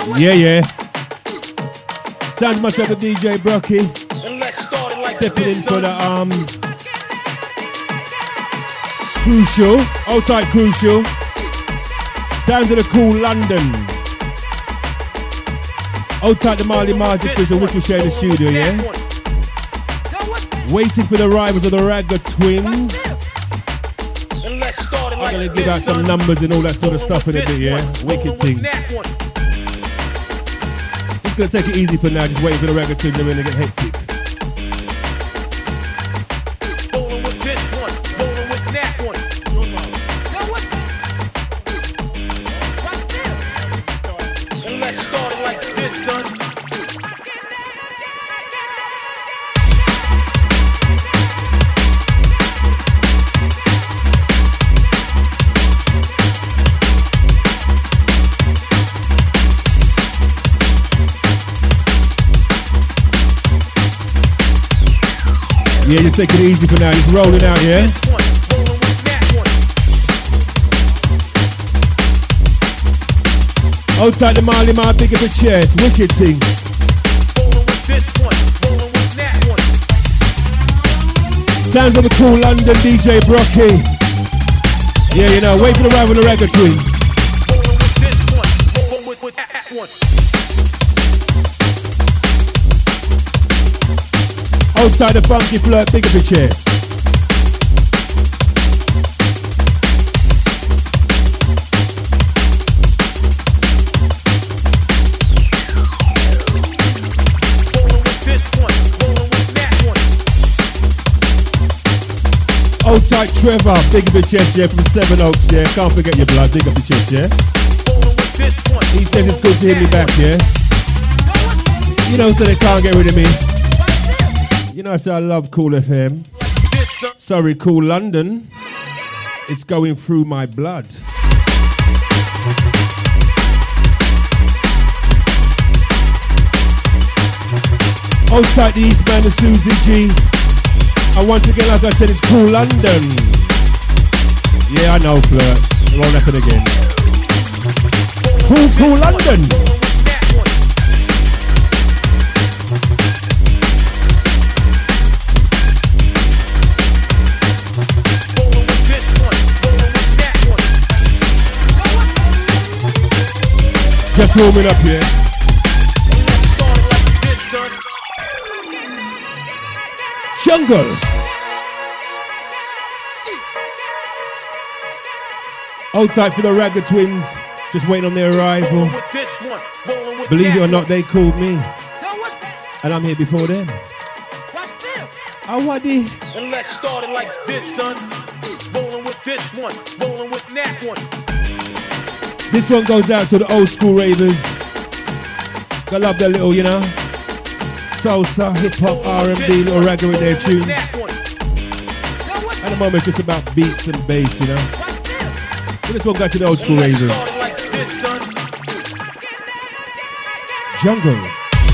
Yeah. Sounds myself a DJ Brocky. Stepping in for the Crucial. Old tight Crucial. Sounds of the cool London. Old tight the Marley Martin just a wicked share in the studio, yeah? Waiting for the arrivals of the Ragga Twins. I'm gonna give out some numbers and all that sort of stuff in a bit, yeah? Wicked things. Just gonna take it easy for now, just waiting for the Ragga Twins to really get hectic. Yeah, just take it easy for now. Just rolling out, yeah? Hold tight the Marley Mar, big up the chest. Wicked things. Sounds of the cool London DJ Brocky. Yeah, you know, wait for the ride with the Ragga Twins. Outside the funky flirt, big up your chest. Outside Trevor, big up your chest, yeah, from Seven Oaks, yeah. Can't forget your blood, big up your chest, yeah. He says it's good to hear me back, yeah. You know, so they can't get rid of me. You know, I say I love Cool FM. Sorry, Cool London. It's going through my blood. Hold tight the East Man, the Susie G. And once again, like I said, it's Cool London. Yeah, I know, flirt. It won't happen again. Cool London. Just warming up here. Jungle. Hold tight for the Ragga Twins. Just waiting on their arrival. Believe it or not, they called me. And I'm here before them. Oh, what the? And let's start it like this, son. Rolling with this one, rolling with that one. This one goes out to the old school ravers. I love that little, you know, salsa, hip hop, R&B, little ragga in their tunes. At the moment, it's just about beats and bass, you know. So this one goes to the old school ravers. Jungle.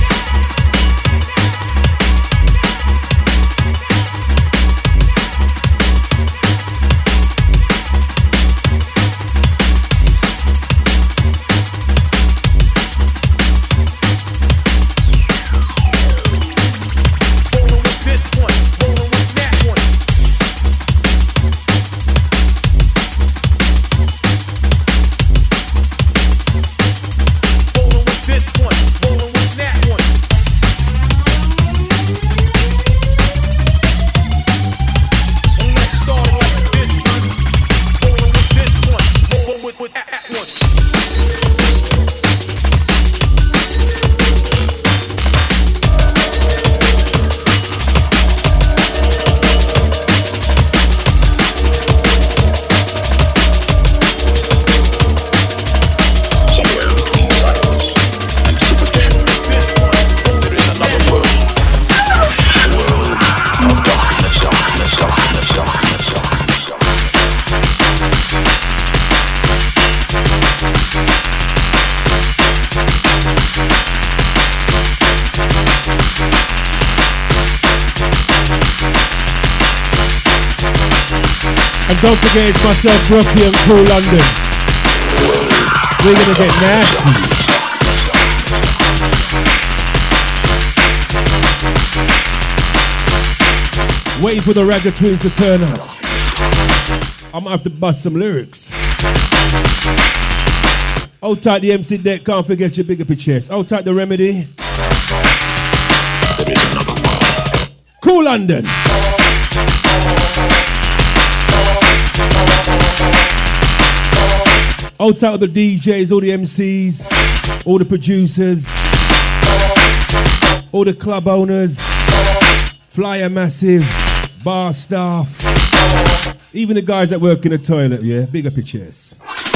Don't forget, it's myself, Brocky, and Cool London. We're gonna get nasty. Waiting for the Ragga Twins to turn up. I'm gonna have to bust some lyrics. Hold tight the MC deck, can't forget your big up your chest. Hold tight the Remedy. Cool London. Hold tight all the DJs, all the MCs, all the producers, all the club owners, Flyer Massive, bar staff, even the guys that work in the toilet, yeah? Big up your chest.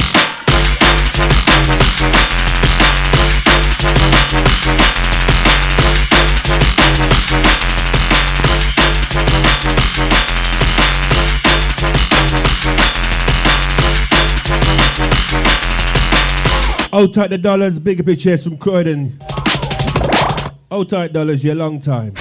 Hold tight the dollars, big up your chest from Croydon. Hold tight dollars, yeah, long time.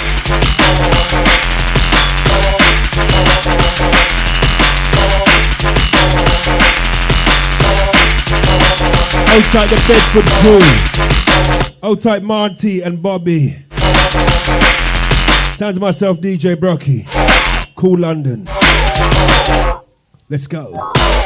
Hold tight the Bedford crew. Hold tight Monty and Bobby. Sounds of myself, DJ Brocky. Cool London. Let's go.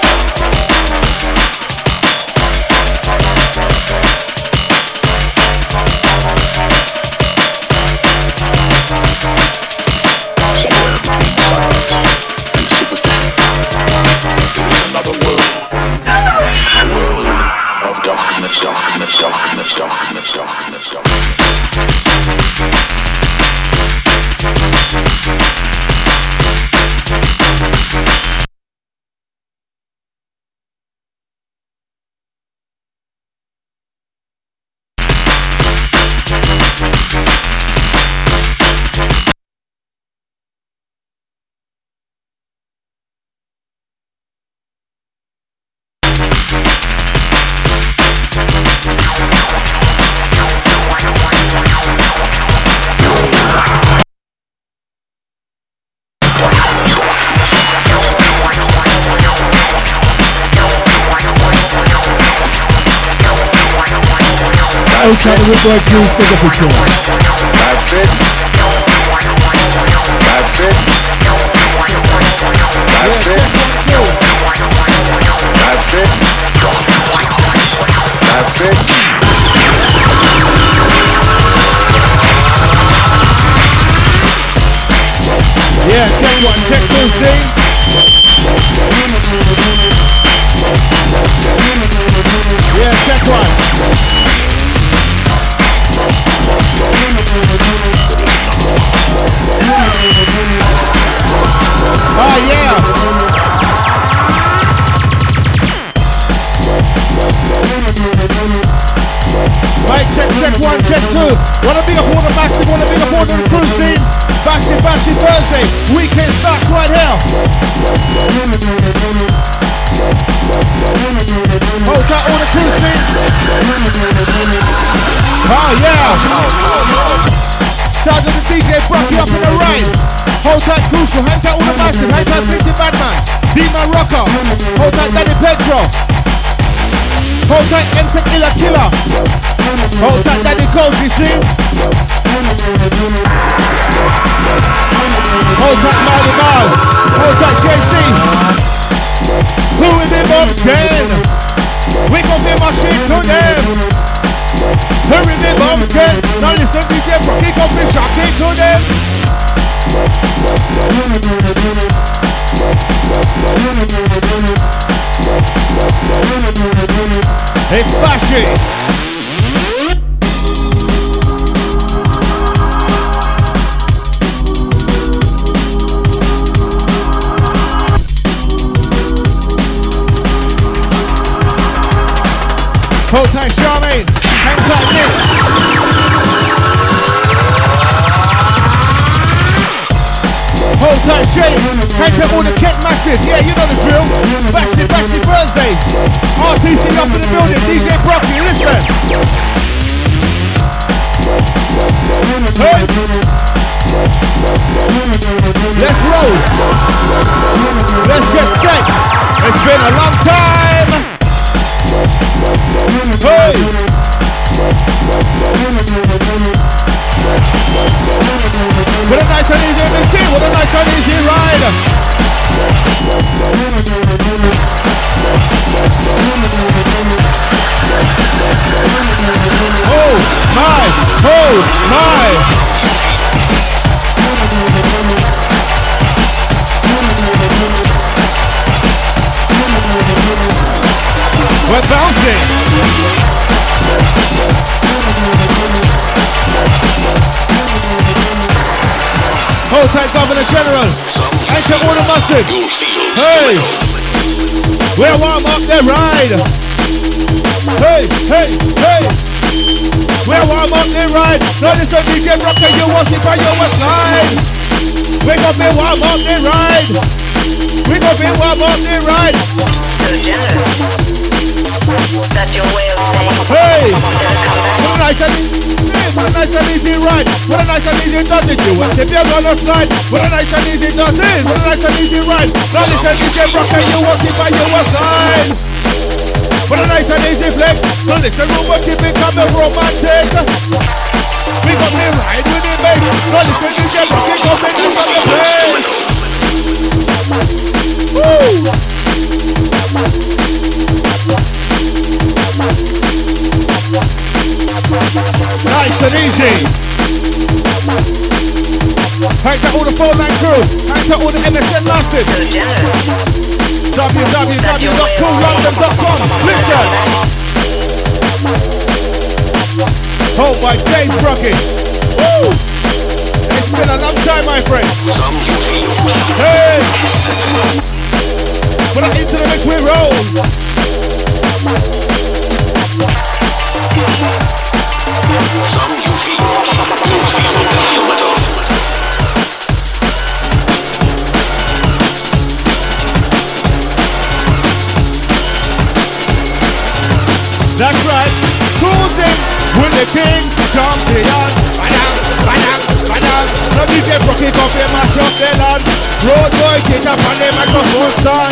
Okay, we're going to take a picture. That's it. That's it. That's it. That's it. That's it. Yeah, check one, check two, see? Yeah, check one. Oh yeah! Right, check one, check two. Wanna big up all the massive, wanna big up all the crew scene. Bashy Thursday. Weekend starts right here. Hold tight all the crew scene. Oh yeah! Sounds of the DJ Brocky up in the right. Hold tight Crucial, hang tight all the massive, hang tight Vinty Badman, D-Man Rocker, hold tight Daddy Pedro, hold tight M-Tech Killer, hold tight Daddy Cold, you see? Hold tight Marley Marl, hold tight JC. Who in the box then? We gon' be my shit to them. Who in the box then? Now listen DJ Brocky gon' be shocking to them. It's Bashy. Hold tight Charmaine, hang tight Nick. Hold tight Shane, hang tight all the Kent Massive, yeah you know the drill. Bashy Thursdays, RTC up in the building, DJ Brocky, listen. Hey. Let's roll. Let's get set. It's been a long time. Hey! What a nice and easy MC! What a nice and easy Oh my! We're bouncing. Hold tight, Governor General. Enter all the mustard. Hey! We're warm up the ride. Hey, hey, hey! We're warm up the ride. Now listen, DJ Rocker, you want it by your west line. We gonna be warm up the ride. We gonna be warm up the ride. That's your way of saying. Hey! What a nice and easy ride. What a nice and easy does it. You want to be on the slide. What a nice and easy does it. What a nice and easy ride. Now listen, DJ Rocker, you want it by your west line. What a nice and easy flex. So listen, we'll keep it coming romantic. We got me ride with it, baby. So listen, DJ Rocker, coming in from the place. Woo! Nice and easy. Thanks to all the phone line crew. Thanks to all the MSN masters. www.coolrandom.com. Listen. Oh my days, Brocky. Woo! It's been a long time, my friend. Hey! When I into the mix, we roll. That's right, cruising with the king champion. Now DJ Brocky come here, mash up the land. Road boy, get up on the microphone stand.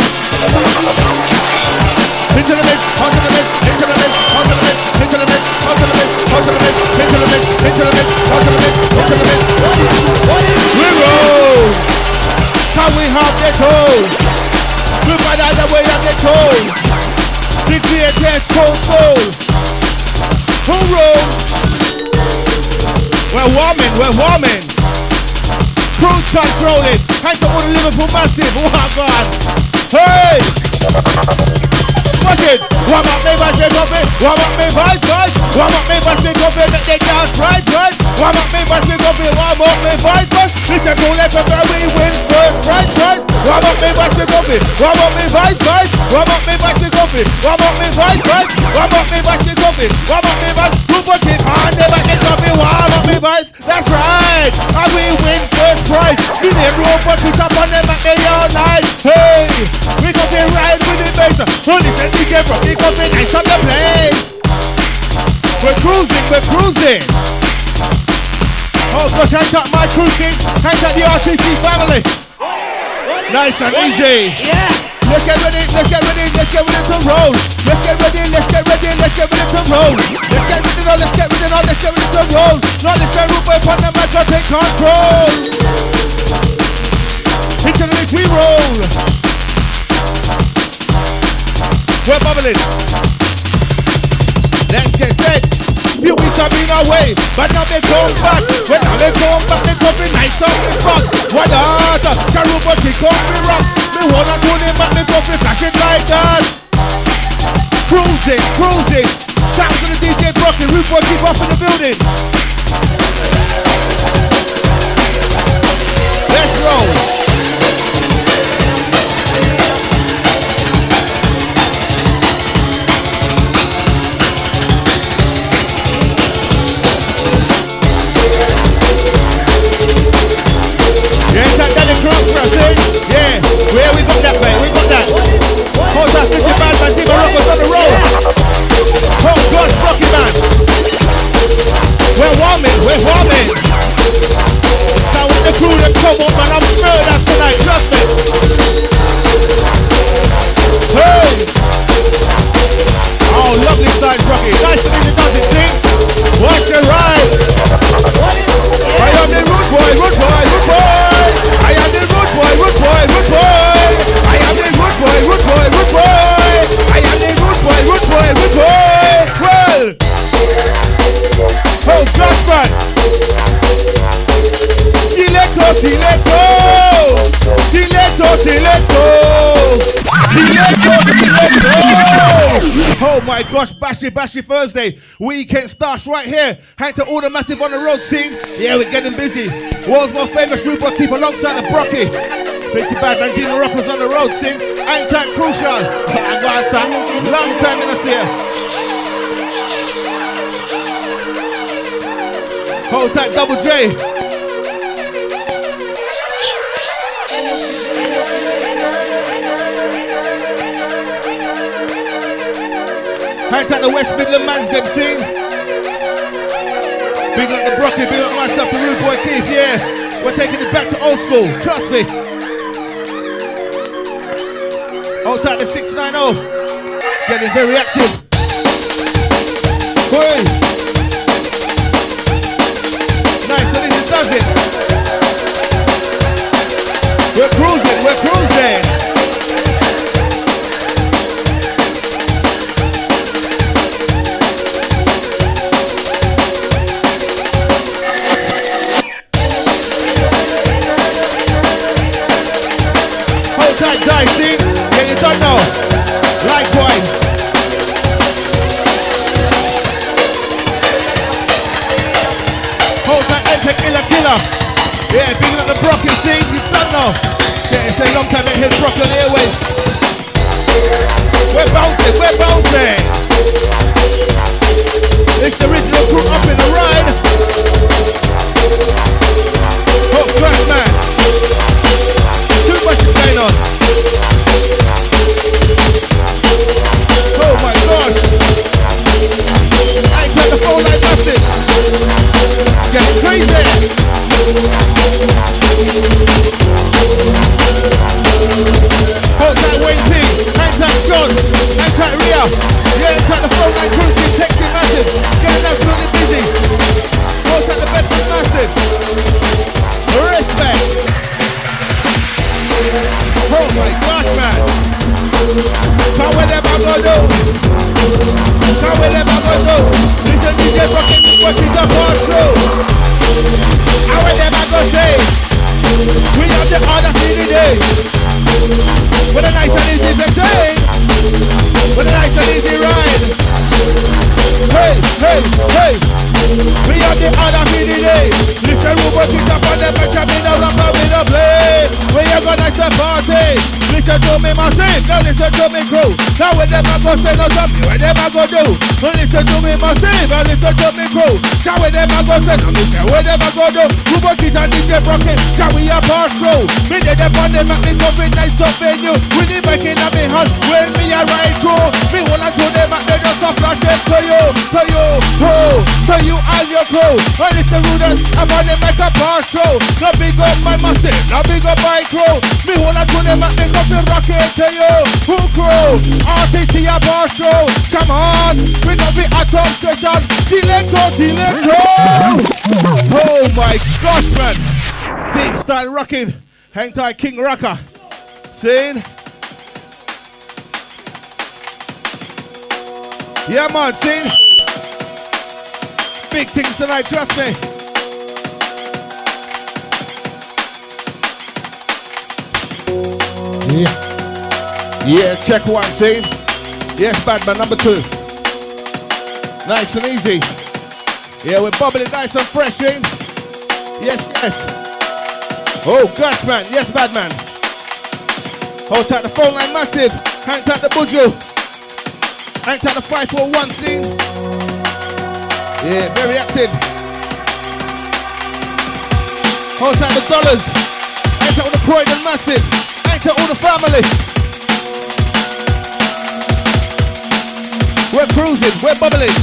Into the mix, onto the mix, into the mix, onto the mix, into the mix, onto the mix, onto the mix, into the mix, into the mix, onto the mix, onto the mix. We roll. Can we have the toll? We find out the way of the toll. The greatest cold soul. Who roll? We're warming. Cruise controlling. Hands to all the Liverpool massive. Oh my God. Hey! Watch it. Warm up me vice, make up it. Warm up me vice. Warm up me vice, make up it. Make the gas right. Warm up me vice, make up it. Warm up me vice. Listen to let us we win first. Right. Warm up me vice, make up it. Warm up me vice. Warm up me vice, make up it. Warm up me vice. Warm up me vice, make up it. Warm up me vice. Super kick on the back and up it. Warm up me vice. That's right. And we win first prize. In everyone put it up on them at the all night. Hey, we got to ride with the bass. Holy DJ Brocky coming nice on the place. We're cruising. Oh gosh, hands up my cruising. Hands up the RTC family. Nice and easy. Yeah. Let's get ready to roll. Let's get ready to roll. Let's get ready to roll. Now let's get Ruben upon the mic and take control. Into the mix we roll. We're bubbling. Let's get set. Few weeks have been away, but now they come back. When now they come back, they come in nice up the front. What the? Charuba kick off me rock. Me wanna do them back, me come in flashing like that. Cruising. Sounds of the DJ Brocky, Rude Boy keep up in the building. Let's roll. Yes, that Danny Cross for us, eh? Yeah, where we got that, mate? We got that. Hold that 50 bands and Team Morocco's on the road. Oh, God, Rocky Man. Oh my gosh, Bashy Thursday. Weekend starts right here. Hang to all the massive on the road scene. Yeah, we're getting busy. World's most famous root keep alongside the Brocky. 50 bad man, Dino Rockers on the road scene. Hang tight, crucial. I got some long time in us here. Hold tight, Double J. Hang tight, the West Midland man's them scene. Big like the Broccoli, big like myself, the Rude Boy Keith, yeah. We're taking it back to old school, trust me. Hold tight, the 690. Getting very active. Boy. Nice, and it does it. We're cruising. Hold tight, Dicey. Get it done now. Likewise. Hold tight, Enter Killer. Yeah, big like the Brocky, see? It's done now. Yeah, it's a long time it hits Brocky on the airways. We're bouncing. It's the original crew up in the ride. Oh, crash man. Too much is going on. Oh my gosh. I ain't got the phone like nothing. Getting crazy. Hold tight Wayne P, hang tight John, hang tight Ria. Yeah, hang tight the phone line cruising, texting massive. Getting absolutely busy. Hold tight the Bedford massive. Respect. Oh my gosh, man. Can't wait them I go do. Listen, DJ fucking what is the part through. How will them I go say? We have the other city day. With a nice and easy train. With a nice and easy ride. Hey. We have the other city day. Listen, we work it up on them and coming out and coming to play. We have a nice party. Listen to me, my thing. Now listen to me, crew. Now when them I go say no something, when them I go do. Now listen to me, my thing. Now listen to me, crew. Now when them I go say no, listen when them I go do. We work it and DJ Brocky. Now we are pass through. Me did them on them, make me come with nice up venue. We need making a me hand when me a ride through. Me wanna do them and they just a flash it to you. To you and your crew. And it's the rudest, I'm on them like a pass through. Now big up my massive, now big up my crew. Me wanna do them and they come to rock it to you. Who crew? RTC a pass through. Come on, we don't be at top station. Selector. Oh my gosh, man. Deep style rocking. Hang tight, King Rocker. Seen? Yeah, man, seen? Big things tonight, trust me. Yeah, check one, seen? Yes, Badman, number 2. Nice and easy. Yeah, we're bubbling nice and fresh, eh? Yes. Oh, gosh, man. Yes, Badman. Hold tight the phone line massive. Hang tight the Bujo. Hang tight the 541 scene. Yeah, very active. Hold tight the dollars. Hang tight all the Croydon massive. Hang tight all the family. We're cruising, we're bubbling.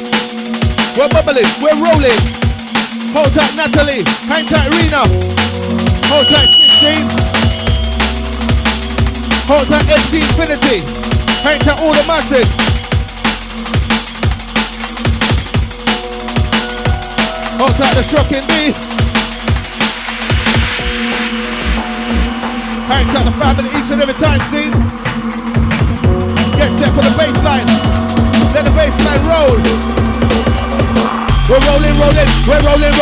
We're rolling. Hold tight Natalie. Hang tight Rena. Hold tight 16. Hold tight SD Infinity. Hang tight all the massive. Hold tight the Shocking B. Hang tight the family each and every time, see? Get set for the baseline. Let the baseline roll. We're rolling. We're rolling.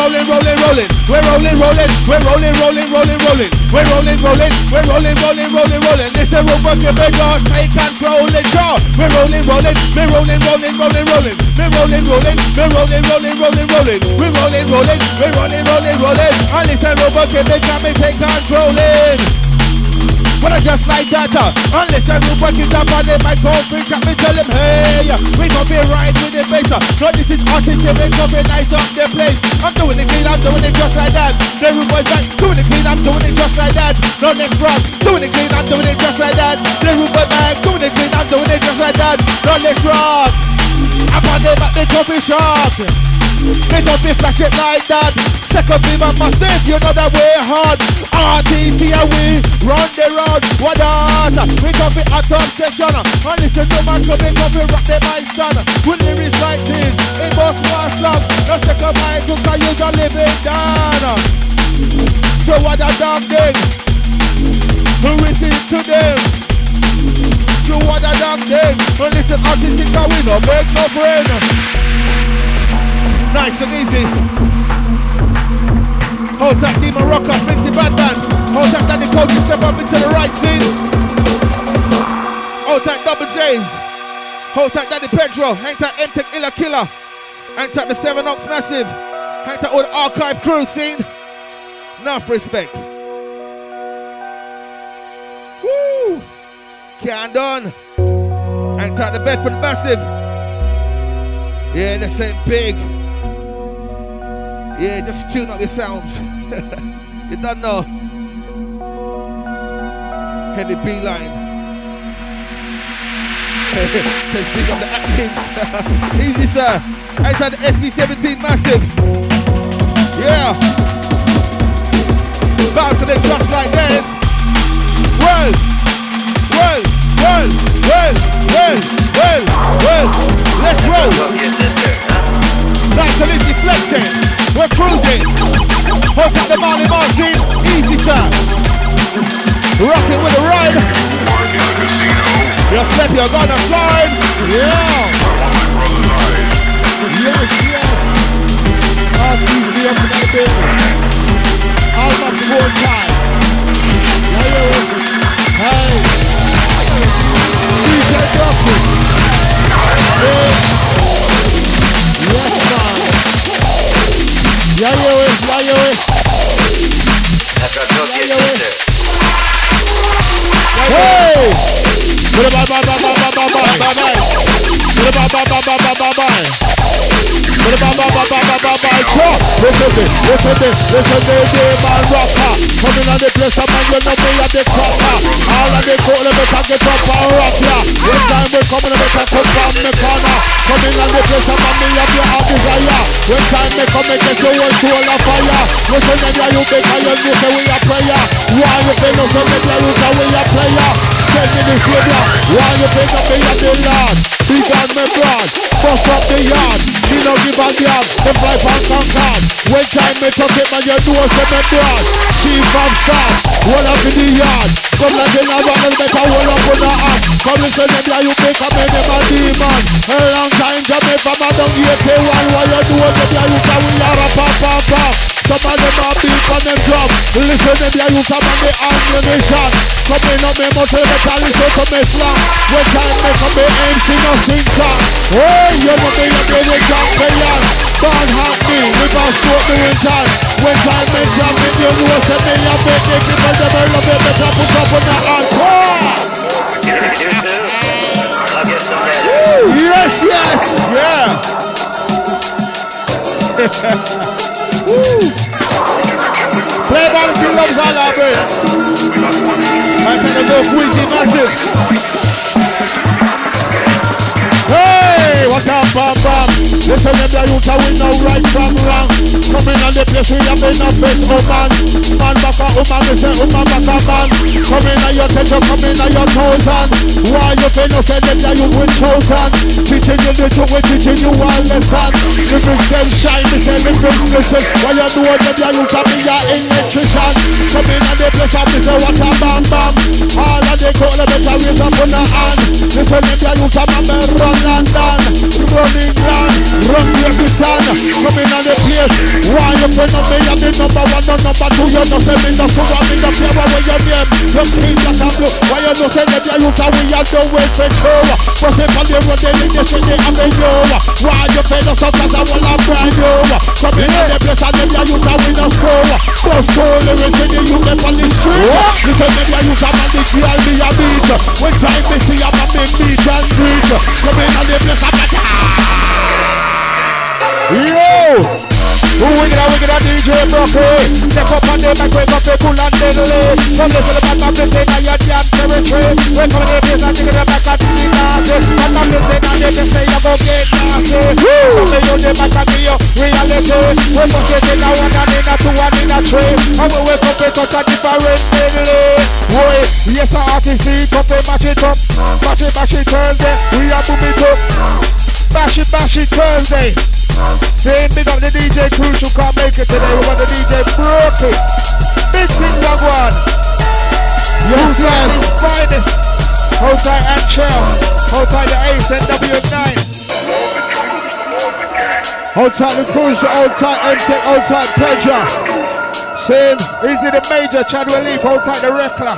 This is what you better take control it, y'all. We're rolling, rolling, we're rolling, rolling, rolling, rolling. We're rolling, rolling, we're rolling, rolling, rolling, rolling. We're rolling, rolling, we're rolling, rolling, rolling. And listen, robot, can they come and take controlling? When I just like that, unless I will work it up on the microphone, can me tell him, hey, we gon' be right with the bass. No, this is artistic, we gon' be nice up the place. I'm doing it clean, I'm doing it just like that. The room boys back, doing it clean, I'm doing it just like that. No next rock, doing it clean, I'm doing it just like that. The room boys back, doing it clean, I'm doing it just like that. No next rock, up on the back, they coffee shop. They don't be flash it like that. Second beam and massive, you know that we're hard. RTC and we run the road. What else? We come be at top section. And listen to my club, we come be rock the mic stand. With lyrics like this, it must pass up. No second mic, you can use a living down. So what a damn thing. Who is it to them? So what a damn thing. And listen, artistic and we no make no brain. Nice and easy. Hold tight, Demon Rocker, Minty Badman. Hold tight, Danny Coach, step up into the right scene. Hold tight, Double J's. Hold tight, Danny Pedro. Hang tight, M-Tech Illa Killer. Hang tight, the 7 Ox Massive. Hang tight, all the archive crew scene. Enough respect. Woo! Can't done. Hang tight, the Bedford Massive. Yeah, this ain't big. Yeah, just tune up your sounds. You don't know. Heavy beeline. Says big up the Atkins. Easy, sir. Outside the SV17 Massive. Yeah. Bouncing it just like this. Well. Let's roll. Nice and easy flexing. We're cruising. Hold up the Marley Martin. Easy, sir. Rocking with the ride. You're plenty of gonna slide. Yeah. Yes. RTC up in the building. Almost the whole time. Hey. DJ Duffy. Yes, man. Yeah, you is. Hey! Listen, man rocker. Coming on the place, man, you know me at the cracker. All of the cool, let me get up and rock ya. One time we coming, let me come from the corner. Coming on the place, man, me have your heart desire. One time we come, get your one soul of fire. Listen, then you big and you know say we a prayer. Why you think no say that you say we a player? Send me the savior. Why you think that me a the Lord? Big on me broad, bust up the yard. Me no give a damn, them fly from Concord. When time me touch it, man, you know say me broad. Chief of staff, one up in the yard. Come like in a battle, make a one up on the arm. Come listen to me, you make a man, them a demon. A long time, Jamaica, man, don't get a one. Why you do it, you say we are a pop. Some of them are beat on them drum. Listen to me, you come on the ammunition. Come in on me, muscle, better listen to me slang. When time me come me aim, sing or sing song. Hey, you know me, you be the champion. Don't have me, we gon' stroke the winter. When time me jam in, you know say me a big dick. Because them a love it, better put up on the altar. Yes, yeah. Play ball, she loves all our brain. I'm gonna go Queasy Massive. Hey, what up, bam. Listen to the youth, we know right from wrong. Coming on the place, we have been a best woman. Man back a woman, we say woman back a man. Coming on your temple, coming on your thousand. Why you feel no say that you with chosen? Teaching you the truth, we teaching you one lesson. You bring them shine, we say we bring listen. Why you know that you can be your electrician? Coming on the place, we say what a bam. All of the cold, better raise up on the hand. Listen to the youth, man, run London. Running land, run every town. Coming on the place, why you feel no me and the number one, no number two. You know say me no so I'm in the paper where your name. You king that I'm blue. Why you know say that you can we are the way for sure. But if on the road they need to see I'm in you. Why you feel no so cause I will have brand new. Come in the place and them you can win a score. First goal lyrics when you get on the street. You say maybe you can man the girl be a beat. When time they see I'm a big beat and beat. Come in and the place and yo! Wicked a DJ Broccoli. Step up on the mic, wake up the cool and deadly. Come listen to the back of the thing and your jam territory. Wake up in the place and take it back at the nasty. And I'm listening and they can say you're going to get nasty. Come in on the mic and be your reality. We must get in a one and in a two and in a three. And we wake up with such a different deadly. Boy, yes, the artist see, come and mash it up. Mash it Thursday. We are moving up. Bash it Thursday. Saying big up the DJ Crucial can't make it today. We want the DJ Broken. Big thing dog one. Yes. Finest. Hold tight and chill. Hold tight the Ace and W9. Hold tight the Crucial. Hold tight M-Tech. Hold tight Pleasure. Saying easy the Major. Chadwell Leaf. Hold tight the Reckler.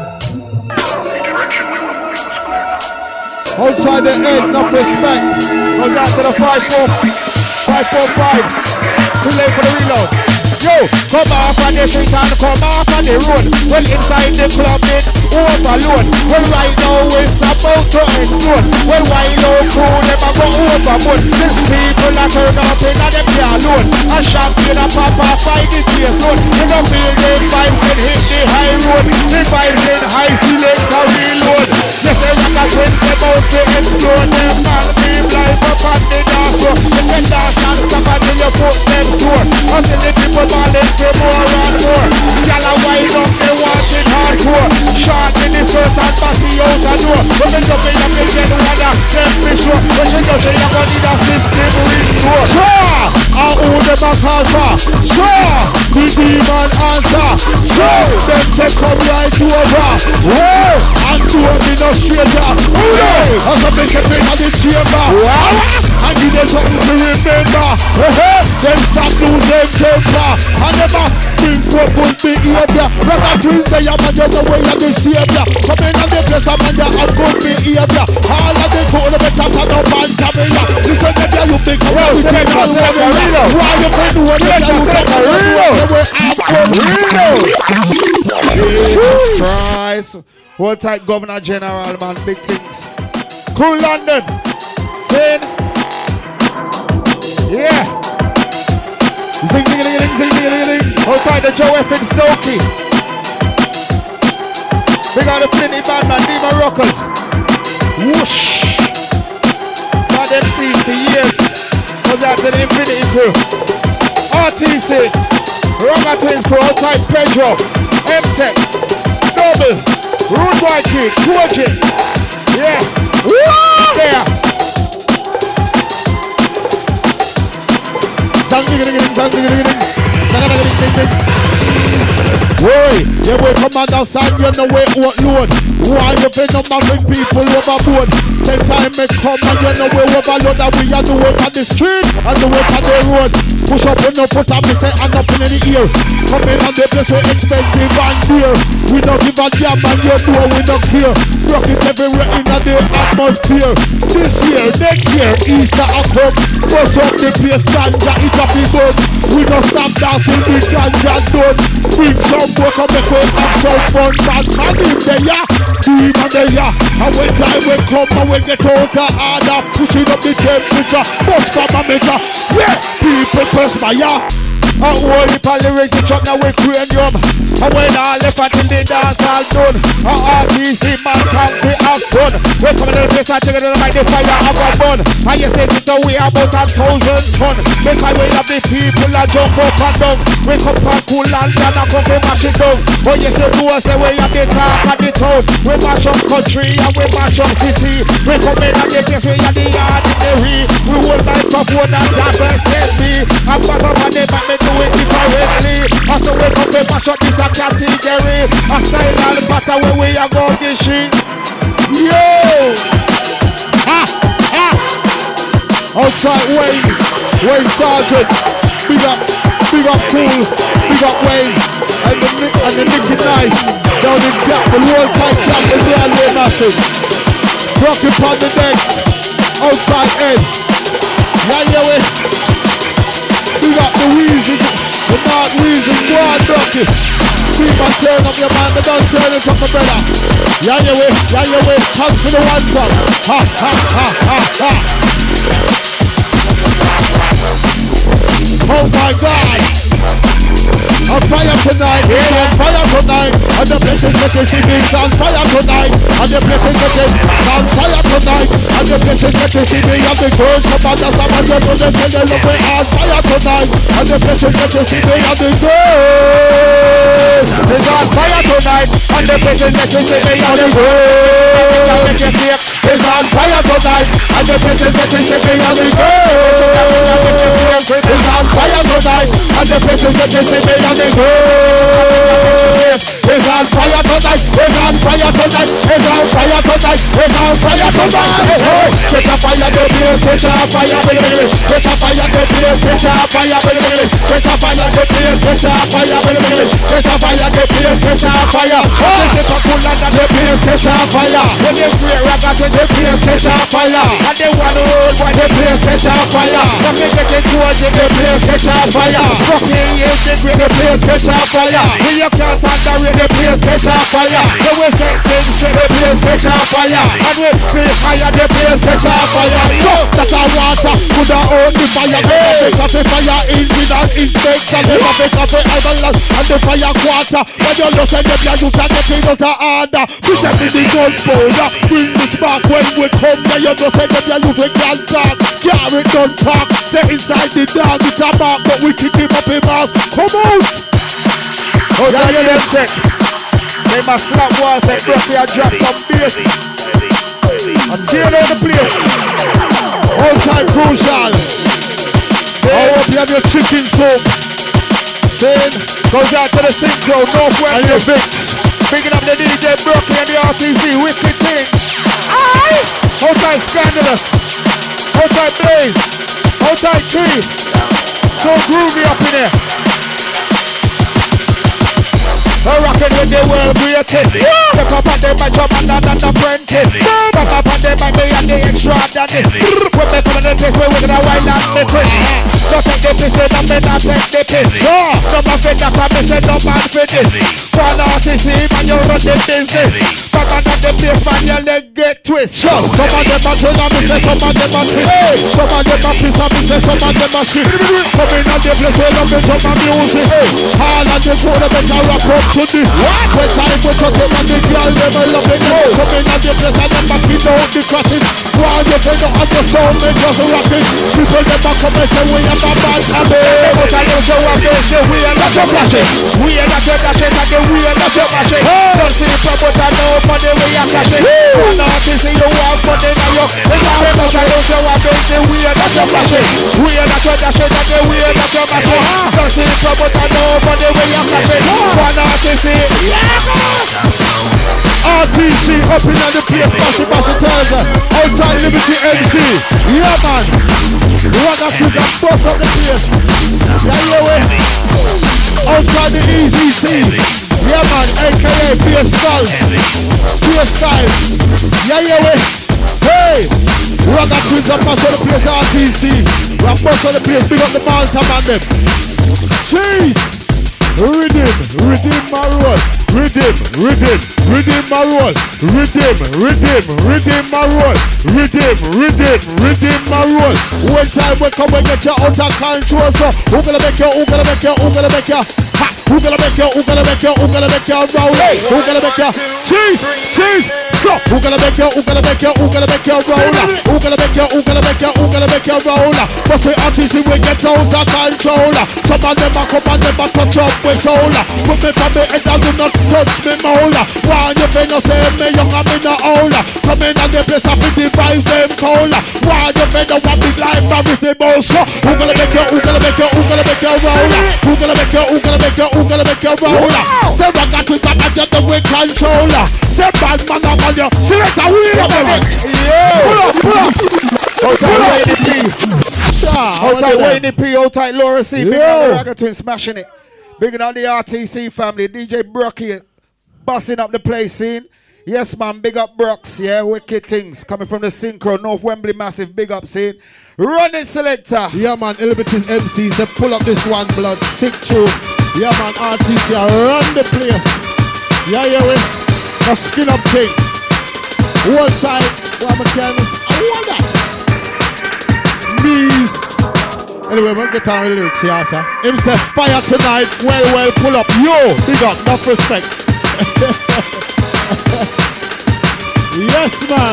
Hold tight the Ed. Enough respect. Goes out to the 5-4. 545, too late for the reload. Yo, come off on the street and come off on the road. Well, inside the club it overload. Well, right now it's about to explode. Well, why no crew never go overboard? These people are turn up in and them can't load. A champion a pop off by the place road. You don't feel the vibes and hit the high road. The vibes in high ceiling can reload. Yes, they rock a 20 about to explode. Them man keep life up on the dance floor. You can dance and stop until you put them door. Until the people balling for more and more. Y'all are wild up, they want it hardcore. Short in the first and passy out the door. When they jump in, you can get water, them be sure. When you know say you're gonna need a system restore. Sure, and who them a call for? Sure, the demon answer. Sure, them say come right over. Whoa, and do it in a stranger. Whoa, and something can be in the chamber. And give them something to remember. Them stop losing temper. And never think purple behavior. Brother Tuesday, I'm just the way of the savior. Come in and the place of man, you're a good behavior. All of the cool, the better than no man coming up. Listen to them, you think about it. Why you can do it? Jesus Christ. Hold tight, Governor General, man. Big things. Cool London. Saying, yeah. Zing, zing, zing, zing, zing, zing. Hold tight the Joe F. in Stokey. We got the Plenty Bandman, Nima Rockers. Whoosh. Bad MCs for years. Goes out to the Infinity Crew. RTC. Runga Twins Crew. Hold tight Pedro. M-Tech. Double. Rude White Kid. Georgie. Yeah. Woo! There. Boy, yeah, we come on outside, you know we what load. Why you been no man bring people overboard? Same time me come and you know we overload. And we are do it on the street and do it on the road. Push up and no put up, me say and up in the ear. Come in on the place where expensive and dear. We don't give a damn and you know we don't care. Rock it everywhere in the atmosphere. This year, next year, Easter a come. Bust up the place, ganja it up the gun. We don't stop dancing, the ganja done. Bring some work up, make we have some fun. Bad man in there, team in there. And when time will come and we get out of order, pushing up the temperature, bust from a meter. Yeah, people perspire. And all the lyrics in truck now we cranium. And when all left until the dance all done. And RTC man can be have fun. We come in the place and take it like the fire of a bun. And you say this we about 1,000 ton. Because we have the people that jump up and down. We come from cool land and I come to mash it down. But you say to us we have the talk of the town. We mash up country and we mash up city. We come in and the place we have the yard in the way. We hold microphone and that versus me. And back up on the back me do it differently. And so we come to mash up this a category. A style and pattern where we are going to shit. Yo! Ha! Ha! Outside Wayne Sergeant. Big up Cool, big up Wayne, and the Nicky Nice down in Cap, the World Tight Champion, they are lay massive. Rocking upon the decks, outside edge. Yeah, we. Big up the Weezy, the Mark Weezy, Squad Ducky. Keep on turn up your man, but don't turn it up my brother. Yeah, we. Come to the one top. Ha. Oh my God! On fire tonight, on fire tonight, and the blessing that you see me on fire tonight, and the blessing that you on fire tonight, and the blessing that you see me on the girls come out of some of the brothers and the love on fire tonight, and the blessing that you see me on the girls is on fire tonight, and the blessing that you see me on the girls is on fire tonight, and the blessing that you see me on the girls is on fire tonight, and the blessing that you see me on the girls is on fire tonight, is on fire tonight, is on fire tonight, is on fire tonight. Set a fire the place, set a fire the place, set a fire the place, set a fire the place, set a fire the place, set a fire the place, set a fire the place, set a fire. Set a full of the place, set a fire. When they create rocket, the place, set a fire. And they want to roll by the place, set a fire. Fucking get it towards the place, set a fire. Fucking yes, the place, set a fire. When you can't tolerate the place, set a fire. So we set things to the place, set a fire. And we feel fire, the place, set a fire. So that our water could have owned the fire. Because the fire engine and inspection, never pick up the avalanche and the fire quarter. When you look at them, you can get it out of order. We set in the gunpowder, bring the spark when we come there. You just say that you we can't talk, carry don't talk. Say inside the dog, it's a mark, but we kick him up in mouth. Come on! Oh, yeah, you them sick. They must slap walls and roughly and drop some bass. And tear down the place. All time crucial. I hope you have your chicken soup. Saying, goes out to the Synchro, Northwest and your Vicks. Picking up the DJ Brooklyn and the RTC, wicked thing. Aye! Hold tight Scandalous. Hold tight Blaze. Hold tight Tree. So groovy up in here. Rockin' with the world greatest. Step up on them and jump on an apprentice. Back up on them and me and the extraordinary. When they come in the place where we're gonna wild and the twist. Don't take the piss and me not take the piss. No more fit that I'm missing no man for this. One artist man you run the business. Back on the place man you leg get twist. Some of them are turn on me say some of them are shit. Some of them are piss on me say some of them are shit. Coming on the place where love me some of music. All of the code of better rock up to this. What? When time we touch it and the girl never love it. Coming on the place and them back in out the crosses. While you play the other sound they just rock it. People never come and say we are not bad habit. But I don't show up they say we are not your flashing. We are not your flashing and we are not your flashing. Don't see but I know money we are flashing. One artist you want money now you. But I don't show up they say we are not your flashing. We are not your flashing and we are not your flashing. Don't see but I know money we are flashing. One artist RTC up in the place, Bashi Tiger, outside Liberty MC. Yeah man, what up to the boss of the place. Yeah, outside the EZC. Yeah man, aka PS Style. Yeah. Hey, what up to the boss of the place RTC. What boss of the place, big up the Malta man them. Jeez. Rhythm my roll. Rhythm my roll. Rhythm my roll. Rhythm my roll. One time we come and get you out of control. So who gonna make you? Ha! Who gonna make you roll? Who gonna make you? Cheese. So who gonna make you roll? Who gonna make you roll? But we artists we get out of control. Some of them come and them touch up with soul. Put me from the head and do not touch me molar. Why you finna say me young and me no older? Come in and the place of the vibes them cold. Why you finna want big life and with the boss? Who gonna make you roll? Who gonna make you roll? Say rock that with that get the way controller. Say bad man up on you. Select a wheel of it. Pull up. Outside Outside Wayne P, outside Laura C, big on the Ragga Twin smashing it. Big on the RTC family, DJ Brookie busting up the place scene. Yes, man, big up Brooks, yeah, wicked things. Coming from the Synchro, North Wembley, massive big up scene. Run it, selector. Yeah, man, Elevators MCs, they pull up this one, blood, sick tune. Yeah, man, RTC, run the place. Yeah, we a skin up thing. One side, one mechanics, I want that. Beast. Anyway, we'll get on with the lyrics here, sir. Him say, fire tonight, well, pull up. Yo, big up, enough respect. Yes, man.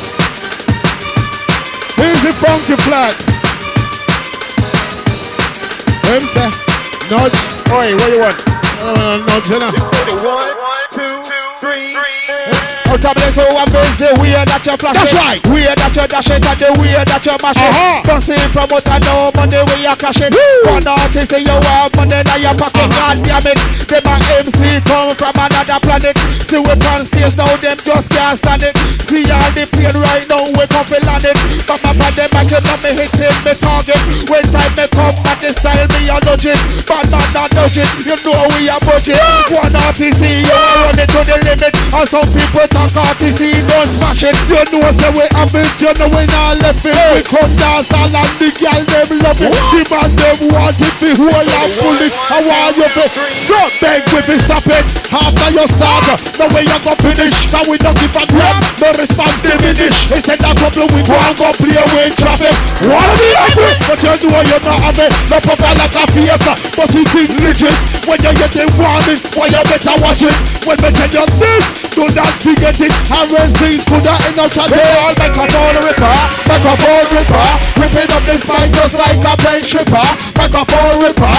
Here's the funky flag. Him say, nudge. Oi, what you want? Nudge, you know. 1, 2, 3. Out of the so I'm busy, we are that you're flashing. That's right. We are that you're dashing, and the way that you're mashing. Don't see from what I know, money where you're cashing. One artist in your world, money now you're packing. God damn it, them a MC come from another planet. See we on stage now, them just can't stand it. See all the pain right now, we come and land it. But my band them back, you know me hitting me target. When time me come, at the style me a nudge it. But not nudge it, you know we are budget. One artist, you are running to the limit. And some people talk RTC, don't smash it. You know say we have it, you know we not left it. We come dance all and the girl them love it. The man them want it, the whole and pull it. I want you to so beg with me, stop it. After you start, the way you go finish. Now we don't give a damn, no response diminish. They said that couple we go and go play away in traffic. Wanna be happy, but you know you not have it. No papa like a fiesta, but you think legit. When you get the warning, why you better watch it. When they tell you this, do not forget it. And when things put that in the chat, they all microphone ripper, ripping up this mic just like a plane stripper. Microphone ripper,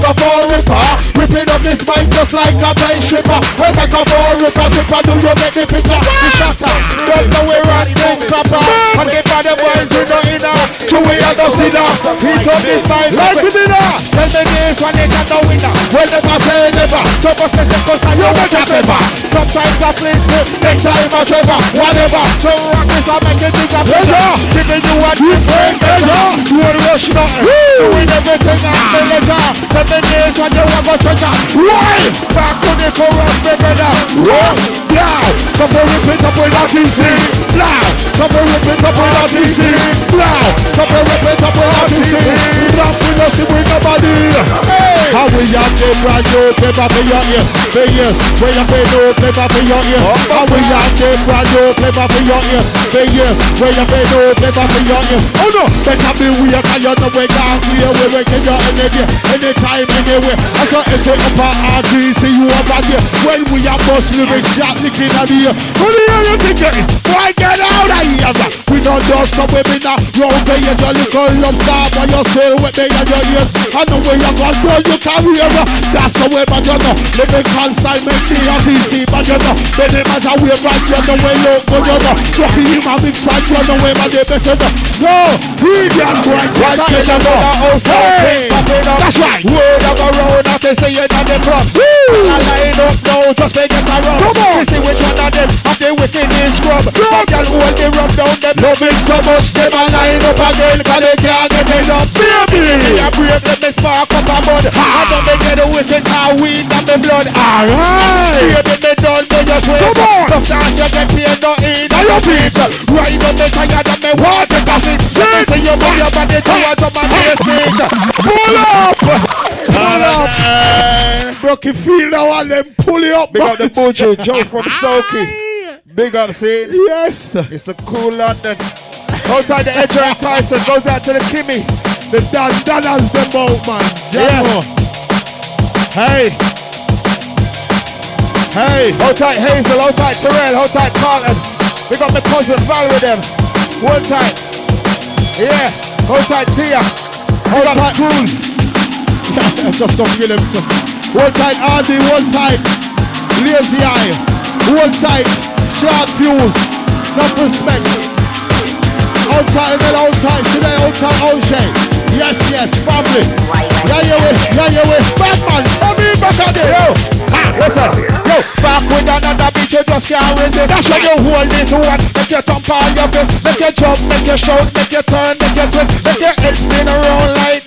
ripping up this mic just like a plane stripper. When microphone ripper, do you get the picture? The shatter, don't know where right now, proper. And get by the boys, we know enough. So we are the sinner. He took this mic like the dinner. Tell me this one, they got the winner. Well, never say never. So what's the second time you make a paper? Sometimes I play slip, next time I trevor. Whatever, so rock this, I make it think of pleasure. Giving you what you bring, pleasure. You ain't rushing nothing. Doing everything I'm the letter. 7 days when you have a treasure. Why? Back to the corrupt together. Now, couple rip it up with RTC. Now, couple rip it up with RTC. Now, couple rip it up with RTC. Rap with us with nobody. How we have the brand new paper for your ears. For years, where you pay no paper for your ears. How we have the brand new paper for your ears. For years, where you pay no paper for your ears. Oh no, better be weird, cause you know we can't clear. We're making your energy, anytime, anywhere. I saw it take up our RTC, you over here. When we are bust lyrics, shot licking at the ear. Who the hell you think you're in? Why get out of here? We don't just come with me now. Round the edge, your little love star, but you're still with me in your ears. I know where you're going, girl, you can't hear. That's the way, but you know. Living constant, make the RTC, but you know. Then it matter where, but you know where you go, you know. Rocky him a big side, you know where, but they better know. No, he can go and try to catch him up. Hey, that's right. Word of a road, that they say you're not the front. I line up now, just make it a run. Come on. We see which one of them have the wickedest scrub. But y'all hold the rub down, them love it so much, them a line up again, cause they can't get it up. Baby, they are brave, let me spark up a mud. I don't make it a wicked, now weed and the blood. Alright. Baby, they don't do just wait. Come on. Sometimes you get paid, no eat, and your feet. Right up, they tired of me, want to pass it. See you move your body towards some of the street. Pull up! Pull up! Brookie feel now and then pull it up. Big up the Buju, Joe from Soaky. Big up, see? Yes! It's the cool London. Outside the Edger and Tyson, goes out to the Kimmy. The Danas, the boat, man. Yeah. Hey. Hey. Hold tight Hazel, hold tight Terrell, hold tight Carlton. We got my cousin Val with them. Hold tight. Yeah. Hold tight Tia. Hold tight Cruz. Just don't feel him. Hold tight Ardy, hold tight Lazy Eye. Hold tight Short Fuse. Enough respect. Hold tight and then hold tight today, hold tight O'Shea. Yes, family. Yeah, you with Batman. Come in back at it. Yo. What's up? Yo, back with another bitch, you just can't resist. That's when you hold this one. Make you thump all your fist. Make you jump, make you shout, make you turn, make you twist. Make your head spin around like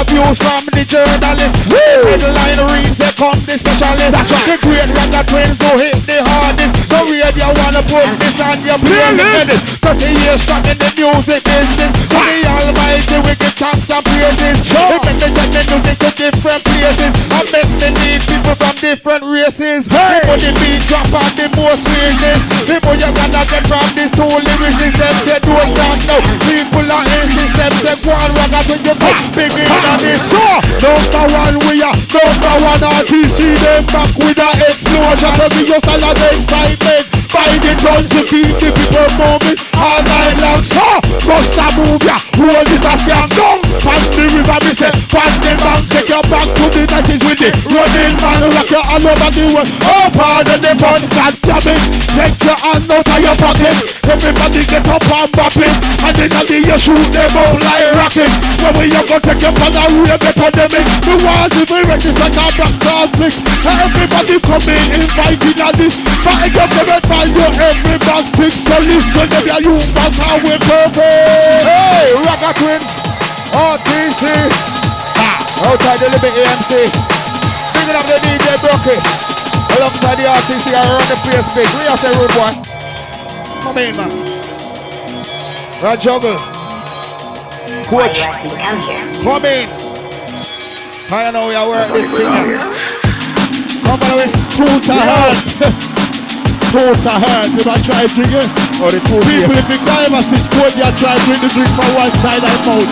interviews from the journalists. Headline reads, they come the specialist. That's right. The great Ragga Twins who hit the hardest. So radio wanna put this on your playlist. 30 years stuck in the music business. To the almighty we give thanks and praises. They make the music to different places. I make the need people from different races. People the beat drop on the most weirdness. People you gonna get from this two lyricists. Them say don't stop now. People are insist. Them say go on Ragga when you put big in on this. So number one we are number one RTC. Them back with an explosion. So we just a lot of excitement. By the gun to keep the people moving all night long. So bust a move ya. Hold this a scam down. Pass the river me say. Pass the bank. Take your back to the 90s with it. Running man rock you all over the world. Oh pardon the fun. God damn it. Take your hand out of your pocket. Everybody get up and bop it. And then you shoot them out like rocket. So when you go take your pan away the pandemic. The world is very registered like a black traffic. Everybody come in invited at this. But I get the red man you every box stick. So listen to your youth back and we perfect. Hey Ragga Twins RTC outside the living AMC. Picking up the DJ Brookie alongside the RTC around the place big. We are say road boy. Come in man. Right juggle. Coach. Come in. I know we are work this thing. Come on away. Two to hand. Two to hand. You might try to drink it. Or the two people if you can't ever sit cold, you try to drink the drink from one side and mouth.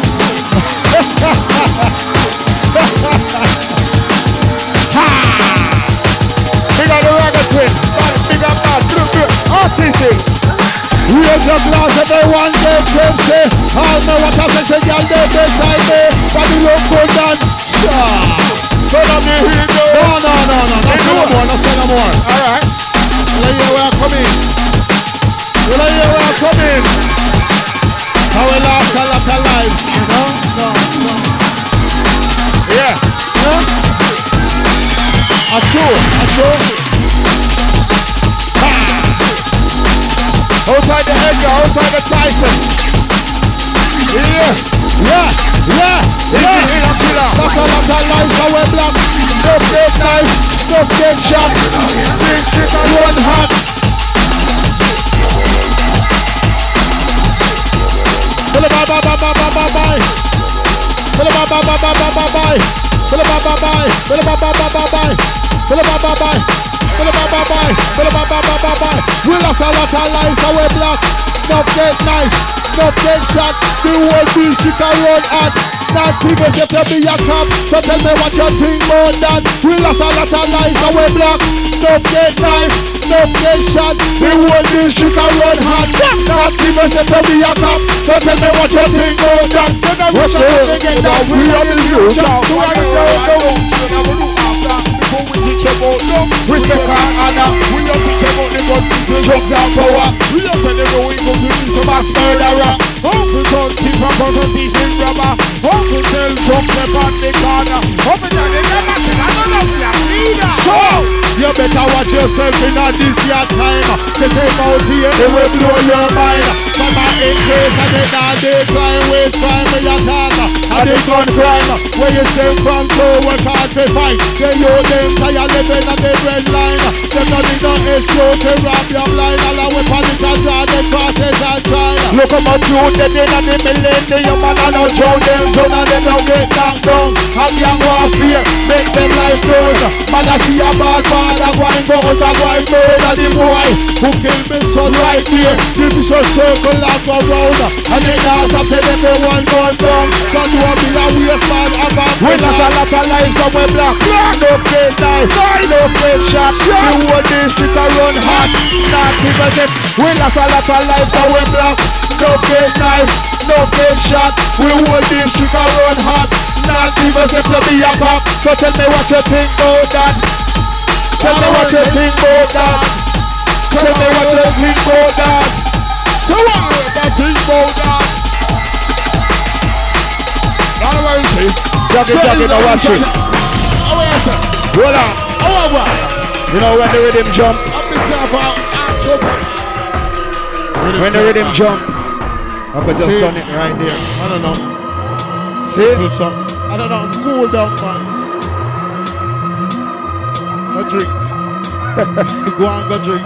Big up the Ragga Twins. Big up that. RTC. Raise your glass everyone get tipsy. All know what happens when y'all get beside me. Body look good and turn on me here go. No. Not no more. Alright. You know where I'm coming. How we lost a lot of lives. No. Yeah. A true. Outside the Edgar, outside the Tyson. Yeah. That's a lot of lives that we're black. Just get knife, just get shot. Drink and run hot. We lost a lot of lives that we're black. Not get knife, not get shot. The whole district can run hot. Not people say to be a cop. So tell me what you think about that. We lost a lot of lives that we're black. Not get knife, not get shot. The whole district can run hot. Not people say to be a cop. So tell me what you think about that. What's the get that? We are the future. Before we teach about love, respect and honor. We don't teach about the gun, drugs and power. We don't tell them we go to do some mass murderer. Uncle don't keep up on the teaching rubber. Uncle tell drunk them on the corner. Open down the never said I don't know we are leader. So, you better watch yourself in this year time. They came out here, they will blow your mind. Come on in case and they not they try waste time with your talk. And they gun crime. Where you stay from so we can't be fine. They know them tired living at the red line. They don't need no escrow to rob your blind. All our weapons are drawn, they crosses and try. Look at my youth, they did not the millennium. Man and no show them, so now they don't get knocked down. And young warfare, make them life good. Man I see a bad man, a wine goes, a wine bird. And the boy who killed me son right here. Give me some circle and go round. And they now stop till everyone going down. So do a be a waste man, a bad. We lost a lot of lives and we black. No great life, no great shot. The whole district a run hot. Not even say we lost a lot of lives and we black. No great life, no great shot. We whole district a run hot. Not even say to be a pop. So tell me what you think about that. Tell me what you think about that. Tell me what you think about that. So what you think about that? Now where is he? Jogging, now watch it. Hold on. You know when the rhythm jump? When the rhythm jump, I could just done it right there. I don't know. See? I don't know, cool down, man. Go drink. Go on, go drink.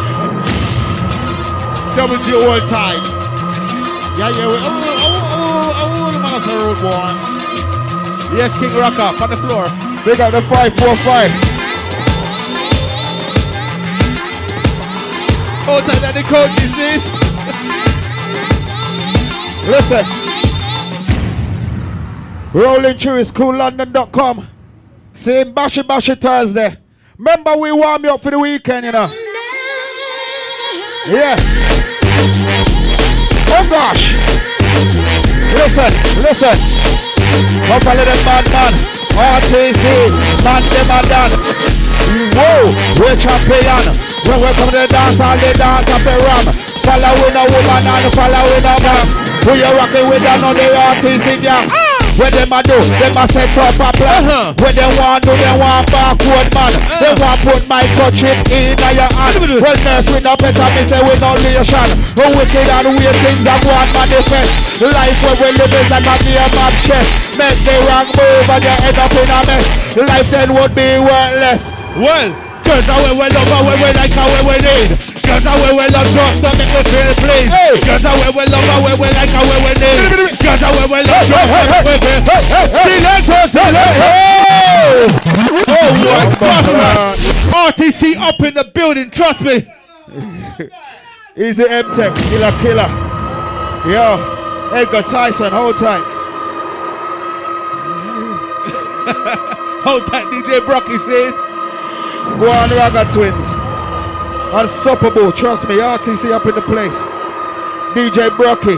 WG all time. Yeah, yeah. Oh, the man of the road, boy. Yes, King Rocker, on the floor. Big up the 545. All time that the coach, you see? Listen. Rolling through is coollondon.com. Same Bashy Thursday. Remember we warm you up for the weekend, you know. Yeah. Oh gosh. Listen. Come a little bad man. RTC. Man them and done. Whoa. We're champion. When we come to the dance, all the dance up the ram. Following a woman and following a man. Who you rocking with another RTC gang? What them a do? Them a set up a plan. What them want do? They want backward man. They want put microchip in your hand. Well, nurse we no better, me say we no relation. Who wicked and weird things that go on manifest. Life where we live is like a game of chess. Make the wrong move and you end up in a mess. Life then would be worthless. Well, girls are we love and we like and we need. Girls are we love drugs to make us feel please. Girls are we love and we like and we need. Girls are we love drugs to make us feel please. Oh, what? RTC up in the building, trust me. Easy M-Tech, killer. Yo, Edgar Tyson, hold tight. Hold tight, DJ Brocky, see? Go on, Raga Twins. Unstoppable, trust me, RTC up in the place. DJ Brocky.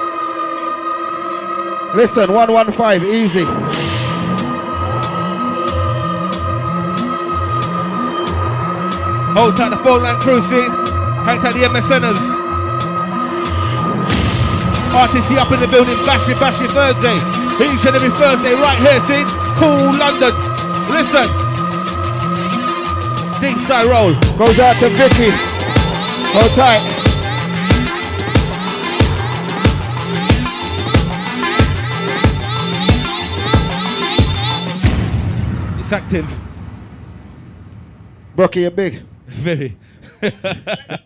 Listen, 115, easy. Hold tight the phone line crew scene. Hang tight the MSNers. RTC up in the building, Bashy Thursday. Each and every Thursday right here, see? Cool London. Listen. Deep style roll. Goes out to Vicky. Hold tight. It's active. Brocky, you're big. Very. Big up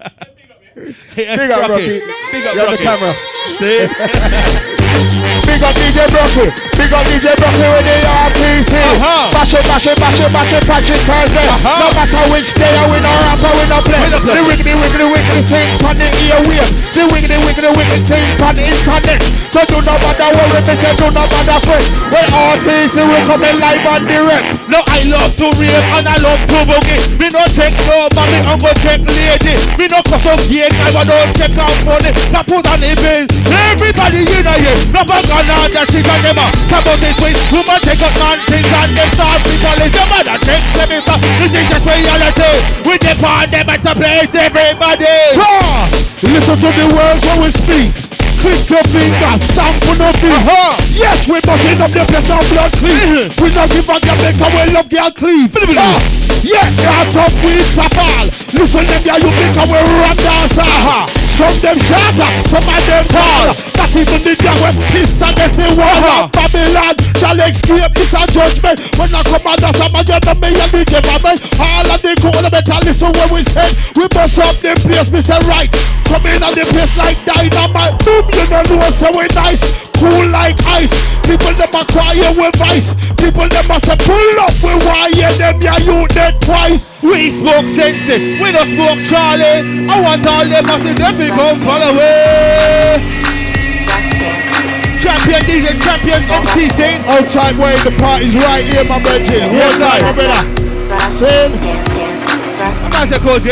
Brocky. Big up Brocky. The camera. See? Big up DJ Brocky. Big up DJ Brocky with the RTC. Bash it, Thursday. No matter which day we no rapper, we no play. The wiggly thing on the earwave. The wiggly thing on the internet. So do not bother worry, me say do not bother fret. When RTC we come in live and direct. No, I love to rave and I love to boogie. Me no check no man, me go check lady. Me no cuss up gate, I don't check out money. Now put on the bill. Everybody in here. No bugger that she got them up. Come on this way. Woman take up man things and them start people. Your mother take them in. This is just reality. We depend them at the place, everybody. Listen to the words when we speak. Click your fingers, stamp on the feet. Yes, we must end up the place of blood clean. We don't give a girl make we love girl clean. Yeah, they are tough with Papal. Listen them there, you think we run dancer. Some them shatter, some of them fall. Not even the gang when peace and they say war. Babylon shall escape this a judgment. When I come out of some of them, me and the government. All of the cool better listen when we say. We must up the place, me say right. Come in on the place like dynamite. Boom, you don't know so we nice. Cool like ice. People them a quiet with vice. People them a say pull up with wire. Them ya you dead twice. We smoke Sensi, we don't smoke Charlie. I want all them masses them to come follow away. Champion DJ, champion MC thing. Outside way, the party's right here, my brethren. One night, my brother. Same. I'm not say coach,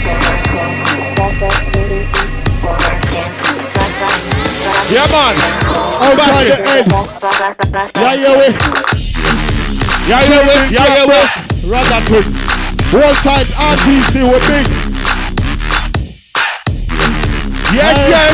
yeah, man. Outside the end. Yeah, we. Run that quick. One time RTC were big. Yes.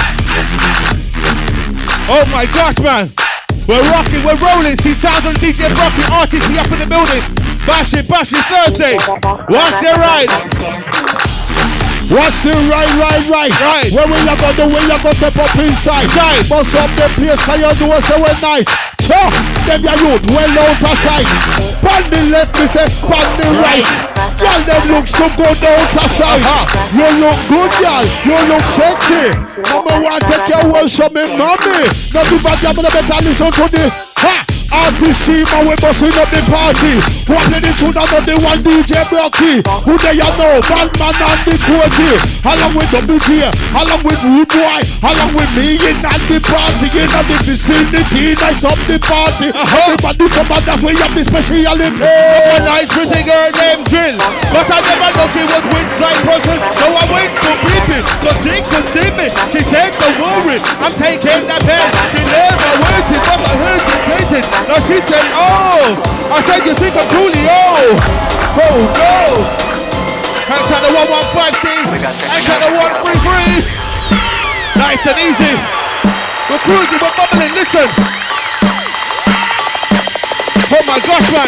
Oh my gosh, man. We're rocking, we're rolling. See sounds on DJ Brocky, RTC up in the building. Bashy Thursday. Watch the ride. What's the right? When we are going to step up inside. Bust up the place, can you do us so well nice? Them your youth, well out of sight. On the left, me say, on the right. Y'all them look so good out of sight. You look good, y'all. You look sexy. Number one, take your words from me, mommy. Nothing but you're gonna better listen to the RTC, man, we busting up the party. What did it tune about the one DJ Brocky? Who they you know? Batman and the Koji. Along with WG, along with Rude Boy, along with me in at the party. In the vicinity, nice up the party. Everybody come out that way up the speciality. A nice pretty girl named Jill. But I never know she was with side person. So I went to bleep it, cause she could see me. She said don't worry, I'm taking that pen. She never waited, but I heard she waited. Now she said, oh, I said you think I'm Julio. Oh no. Hands on the 115, hands on the 133. Nice and easy. We're cruising, we're bubbling, listen. Oh my gosh, man.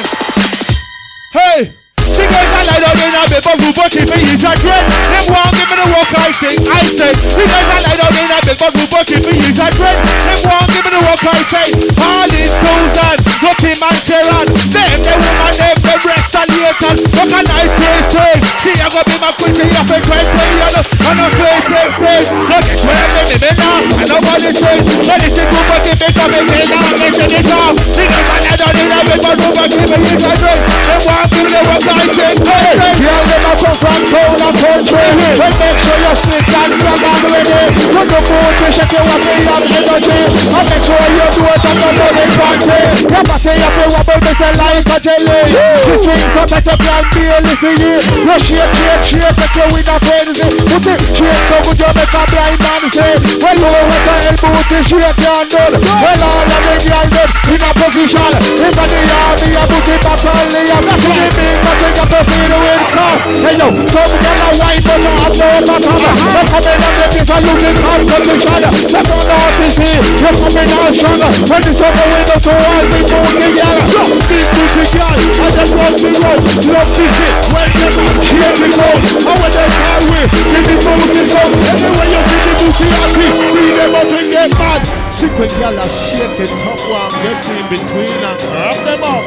Hey. She goes I lie down in a bit, but who bucky for you to dread? Them won't give me the walk I say. She goes I lie down in a bit, but who bucky for you to dread? Them won't give me the walk I say. Harley Susan, Lucky Man Sharon. Them the woman, them the breast and laters. Look a nice face train. She a go be my quickie up a 20 yellow. And a face. Look at where me now. And nobody says, let it go but they make up a day now. Mention it off. She goes I lie down in a bit, but who bucky for you to dread? Them won't give me the walk I say. Hey, y'all never come from town and country. Well, make sure you're slick and strong and ready. Look up for to check your weapon and energy. And make sure you do it on the money party. Your body up your wobble, they say like a jelly. The strings up that you can't barely see. You shake, take you with a frenzy. Put it, shake so good you make a blind man say. Well, you want to elbow to shake your nut. Well, all of them y'all dead in a position. If the army, you put it back on the army. That's what it means, but take up the feel the wind come. Hey yo, some gonna white but not have no bottom. They're coming on the piece of looking hard condition. They're on the RTC, you're coming out stronger. When the summer window to all the moon together. So, big booty girl, I just want the road. Love this shit, when they man cheer me low. And when they call we, give the booty so. Everywhere you see the booty happy, see them up and get mad. Secret girl are shaking, top one, get in between and grab them up.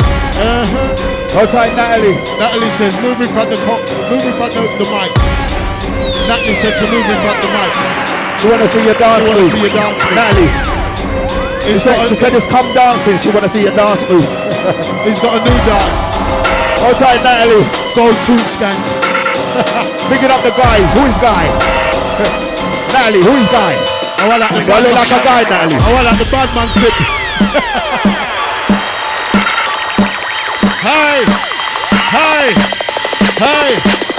Hold tight, Natalie. Natalie says, move in front of the mic. Natalie said to move in front of the mic. She wanna see your dance moves. Natalie. She said it's come dancing. She wanna see your dance moves. He's got a new dance. Hold tight, Natalie. Gold tooth skank. Picking up the guys. Who is guy? Natalie, who is guy? I want like the bad man. Like a guy, Natalie. I want like the bad man slip. Hey!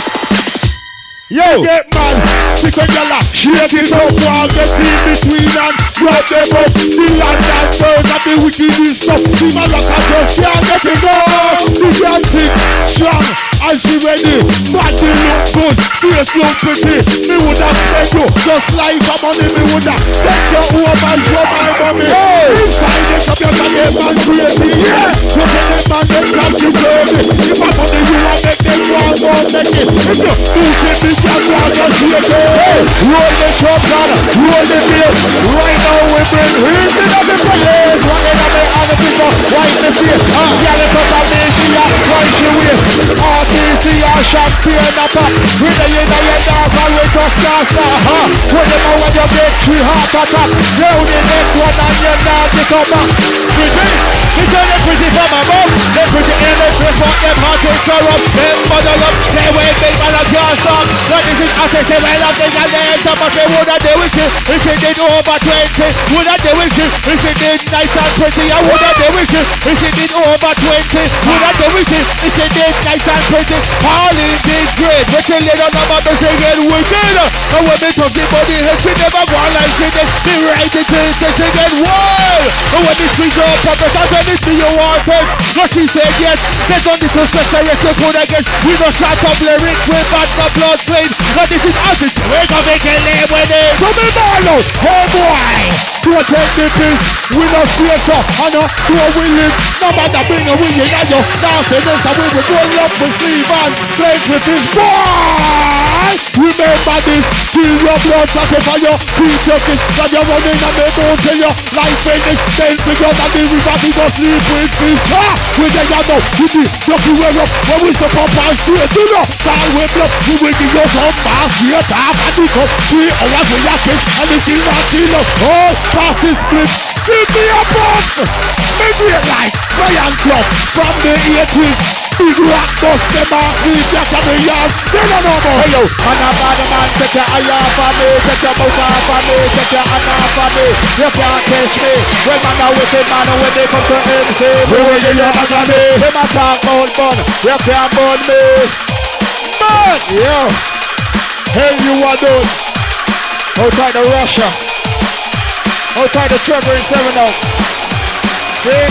Yo! Get man! Sick of your lap! Shake it up! Walk get in between and drop them up! The land and bird and the wickedest stuff! See my luck I just can't get it up! The dancing strong and she ready! Body look good! Face look pretty! Me woulda spend you just like a money! Me woulda take your home and show my mommy! Hey! Inside the computer them man crazy! Yeah! You say them man them come to play me! If I money you a make them want to make it! If you do it me can't want to shake it! Hey! Roll the trumpet on! Roll the bass! Right now we bring heat in the place! Running on the other people! Wipe the face! Get it up on me! She a twice she waist! RTC a champion up! With the in the dance and we just dance now! Put them on when you get 3 heart attack! Down the next one and you not get up back! Pretty! He said they're pretty from above! They're pretty in the place but them heart is corrupt! Them bottle up! They wait big man and can't stop! That is it! I say they well up in the answer but they woulda do it! If it did over 20, woulda do it! If it did nice and pretty, I woulda do it! If it did over 20, woulda do it! If it did nice and pretty, Pauline did great! But you lay on the mother say get wicked! And when they talk the body, she never go like she did! The right it is, they say get wild! And when the streets are purpose, I said it to you wanted! But she said yes, there's only two special recipe put against. We don't shut up lyrics with bad the blood played! Now this is us, we're gonna make a name with it! So me ball out, oh boy! a take the piss. We no fear so, I know, so we live. No matter bring a win in your darkness, and we will go up with sleep and play with this boy. Remember this, kill your blood, sacrifice your keep your kiss. That you're running and they don't tell your life finish. Then figure that the river we go sleep with fish. We say you know, we be lucky we're up. When we step up and straight, you know, start with up. We will give you some pass here, tap and we go 3 hours with your kiss. And the kill not kill us. Oh, pass is split. Give me a bump. Make me a light. Brian Club from the 80s. Big rock bust them off. We just have a yard. They don't know more. Hello. And a bad man take your eye off of me. Take your mouth off of me. Take your hand off of me. You can't test me. When man a wicked man and when they come to MC. We will get your agony. They must talk about bun. You can't burn me. Man. Yo. Hell you are done. Outside the Russia. Outside the Trevor in 7 Oaks. See?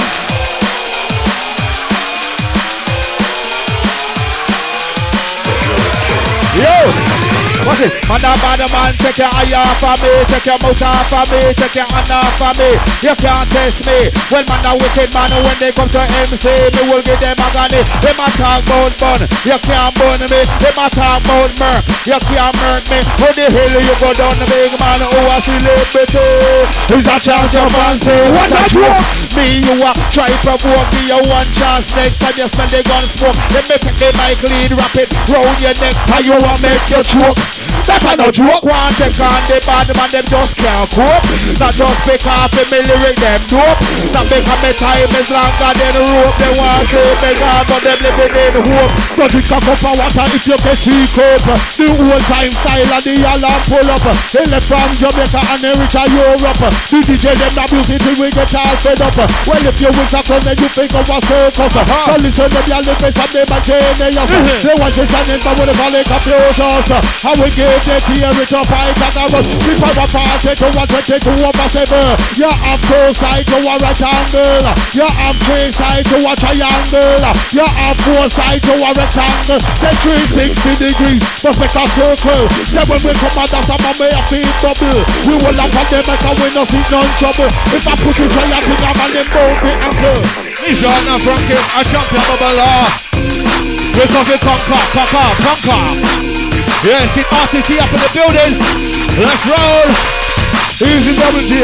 Yo! What's it? Man a bad man, take your eye off of me. Take your mouth off of me. Take your hand off of me. You can't test me. When man a wicked man and when they come to MC, me will give them agony. They ma talk about bun. You can't burn me. They ma talk about murk. You can't murk me. How the hell you go down the big man who a celebrity? Who's a chance of fancy? What a joke! Me you a try provoke. Give you one chance next time you smell the gun smoke. Let me take the mic lead, wrap it round your neck. How you a make you choke? That a no joke. One take on the bad man, them just can't cope. Not just pick off the lyric, them dope. Not because my time is longer than the rope. They want to say me God, but them living in hope. So drink a cup of water if you get cheek up. The old time style and the alarm pull up. They left from Jamaica and they reach Europe. The DJ them not music till we get all fed up. Well if you wish a clown then you think of a circus. So listen to the living from them and genius. They want to stand in but when they call it computers. How we give the tear it up I got a run. People were party to 122 over 7. You have 2 sides to a rectangle. You have 3 sides to a triangle. You have 4 sides to a rectangle. Say 360 degrees, perfect a circle. Say when we come out of summer may have been bubble. We will have a them and we no see none trouble. If I push it try I think I'm on them both the ankle. He's on a Frankie, a champion of a law. We're talking conquer. Yes, the RCT up in the building. Let's roll. Easy double G.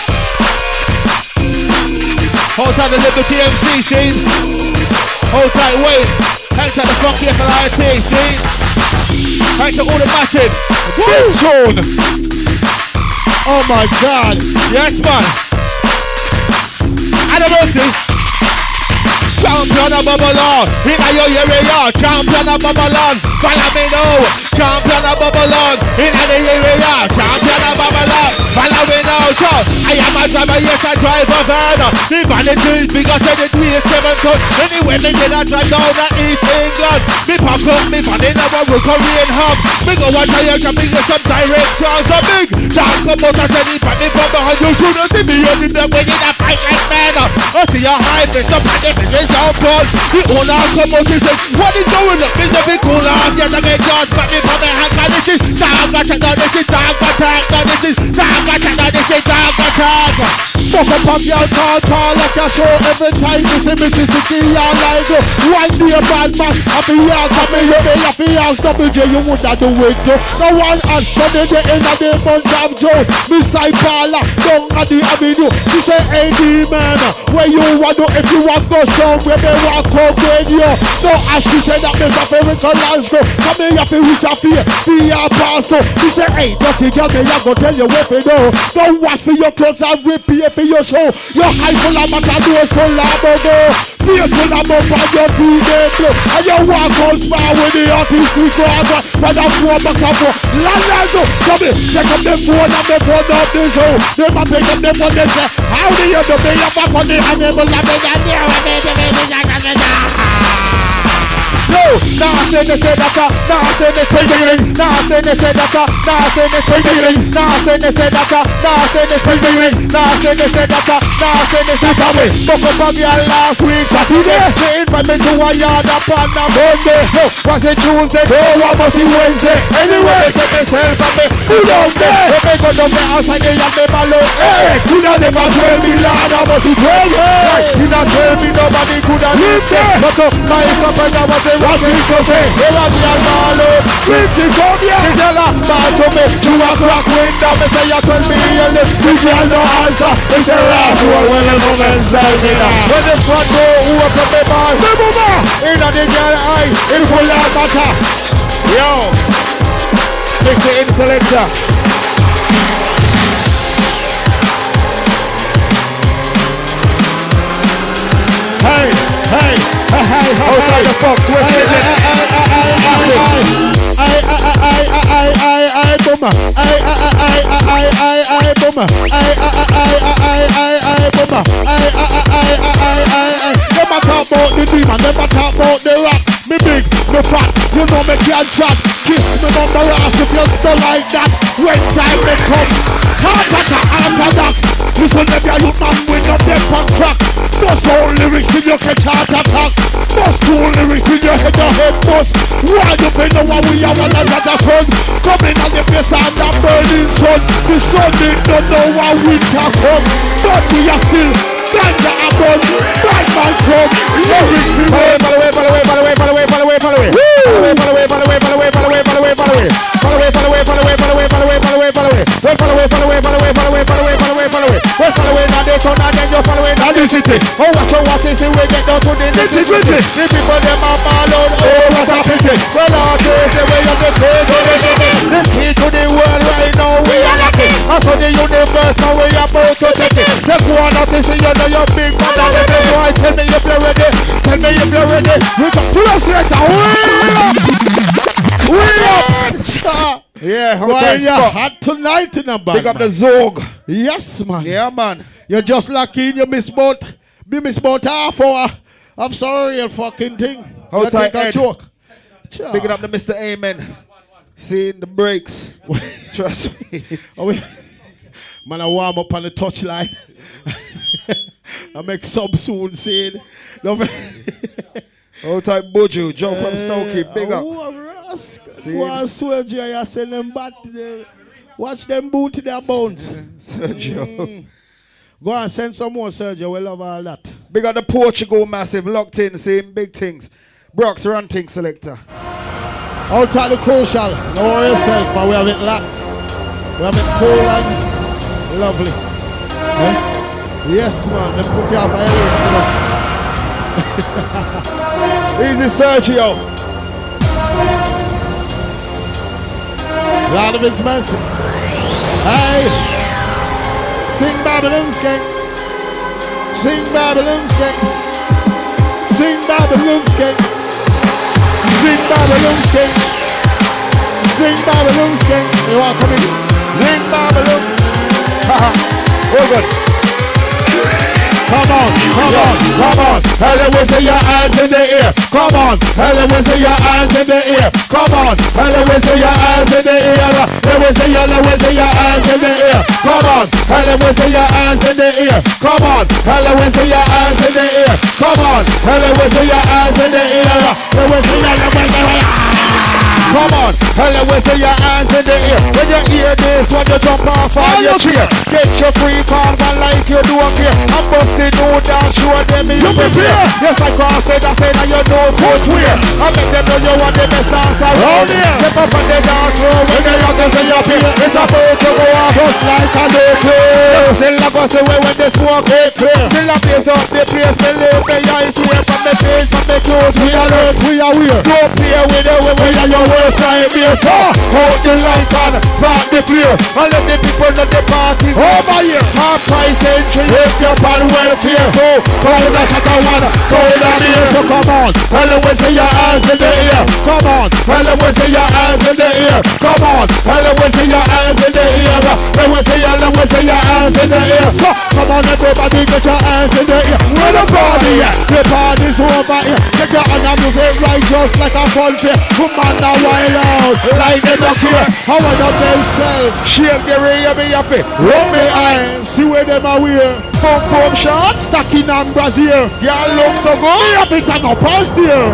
Hold tight the Liberty MC scene. Hold tight Wayne. Thanks to the Funky FLIT scene. Thanks to all the massive. Big tune. Oh my God. Yes man. Anniversary. Champion of Babylon, in your area, champion of Babylon, follow me now, champion of Babylon, in the area, champion of Babylon, follow me now, so I am a driver, yes I drive a van, the vanity is bigger than the 3-7 ton, anyway me get a drive down at East England, me pack up, me van in our Korean hub, me go watch a year, me get some direct cars, a big, talk about a tenny, but if I'm behind you, shouldn't see me up in the way in a fight like man, I see a high, it's up at the down Paul, the owner come out and say, what is going on? It's a big cool ass, yeah, I get charged, but me from the hack, this is dog attack, this is dog attack, this is dog attack, this is dog attack. Fuck up on your call like a show every time you see Mississippi, you're like, one day bad man, I be young, I be young, double J, you would not do it, no one has done it in the bunch of Joe, Miss Paula, down at the avenue, she say, hey, man, where you want to, if you want to go somewhere, they walk home with you. No, as she said that there's a very collage go. Come here, you feel which I fear. Be a pastor. She said, hey, dirty girl, they are going to tell you what to do. Don't wash for your clothes and repair for your show. Your high full of matadors full of bubble. Face full of bubble on your teenage blow. And you walk on spar with the artistic order. For the 4 bucks of more. Landlando, come here, take up the phone and the phone up the show. They might pick up the phone and say, how do you do me? You're back on the animal. Yo, now say they say that, now say they say that, now say they say that, now say they say that, now say they say that, now say they say that, now say they say that, now say they say that. Fuck up on your last week Saturday. They invite me to a yard up on a Monday. Was it Tuesday? Oh, what was it Wednesday? Anyway, they take myself and me put out there. They make go down the outside and they balloon. Hey, could have never tell me Lord, I was it well. Did not tell me nobody could have lived there. But my brother was a rotten to say. They was the balloon. Pretty come here. They tell her, man to me, you a crack window. They say you tell me and you can no answer. They say last one when the woman says me now. When the front door who open the bar, the mama in the girl eye, it full of matter. Yo, mix it in selector. Hey, hey, hey, hey, outside the box, what's it? Boomer. Boomer. Never talk about the demon, never talk about the rock. Me big, me fat, you know me can't chat. Kiss me on the ass if you still like that. When time may come, heart attack, orthodox. This will never you man with no death on track. Bust all lyrics till you catch heart attack. Bust all lyrics till you hit your head bust. Why you been the one we are one another son? Coming on the face of that burning sun. The sun did not know how winter come. But we are still ganja above. Bad man come. Lyrics be way. Follow city. Oh, what is it? We get down to the nitty-gritty. The people them are ballon. Oh, what a pity. Well, all days the way of the key to the world right now. We are lucky. And so the universe now we are about to take it. Just one of this, you know your big man. Let me know. Tell me if you're ready. Tell me if you're ready. We can pull up later. We up. Yeah, why you hot tonight in a band? Pick up the Zog. Yes, man. Yeah, man. You're just lucky you miss about half hour. I'm sorry, you fucking thing. How tight a joke. Picking up the Mr. Amen. Seeing the breaks. Trust me. Man, I warm up on the touchline. I make sub soon, see it. How tight Bojo, Joe from Stokey, big up. I swear, Jay, I send them back to the, watch them boot to their bones. Sergio. Go and send some more, Sergio. We love all that. Big up the Portugal massive, locked in, seeing big things. Brock's ranting selector. Outside the crucial. Don't worry yourself, but we have it locked. We have it cool and lovely. Eh? Yes, man. Let's put you off a Easy, Sergio. Lord of His mercy. Hey! Sing Babylon Skank. Sing Babylon Skank. Sing Babylon Skank. Sing Babylon Skank. Sing Babylon Skank. You are coming. Sing Babylon. Haha. Oh good. Come on, come on, come on. Tell them we see your hands in the air. Come on, tell them we see your hands in the air. Come on, tell them we see your hands in the air. Let me see your hands in the air. Come on, tell them we see your hands in the air. Come on, tell them we see your hands in the air. Come on, tell them we see your hands in the air. Let me see your Come on, tell them we see your hands in the air. When you hear this, when you jump off on your chair, get your free card and like you do up here. I'm busting no down, show them you prepare. Yes, I cross it, I say that you know footwear. I make them know you want the best dance around here. Step up on the dance floor when they are just in your feet. It's about to go off just like a nuclear. Still a bust away when the smoke ain't clear. Still a place up the place, they live the ice here. From the face, from the clothes, we are alert, we are weird. Don't play with the way we are your worst nightmare. So, hold the lights on, start the flare. And let the people know the party's over here. Half price entry, if you're on welfare. So, call the shot of one, call the beer. So come on, tell them we see your hands in the air. Come on, tell them we see your hands in the air. Come on, tell them we see your hands in the air. Let me see your hands in the air. So, come on everybody, get your hands in the air. the party, the party's over here. Take your hand and move it right just like a fun fair. Woman now wild out, like them up here. How are themselves? Shake the ray of me happy. Rub me eyes, see where them are wear. Pump shot, stacking on Brazil. Y'all look so good. Me happy to go past here.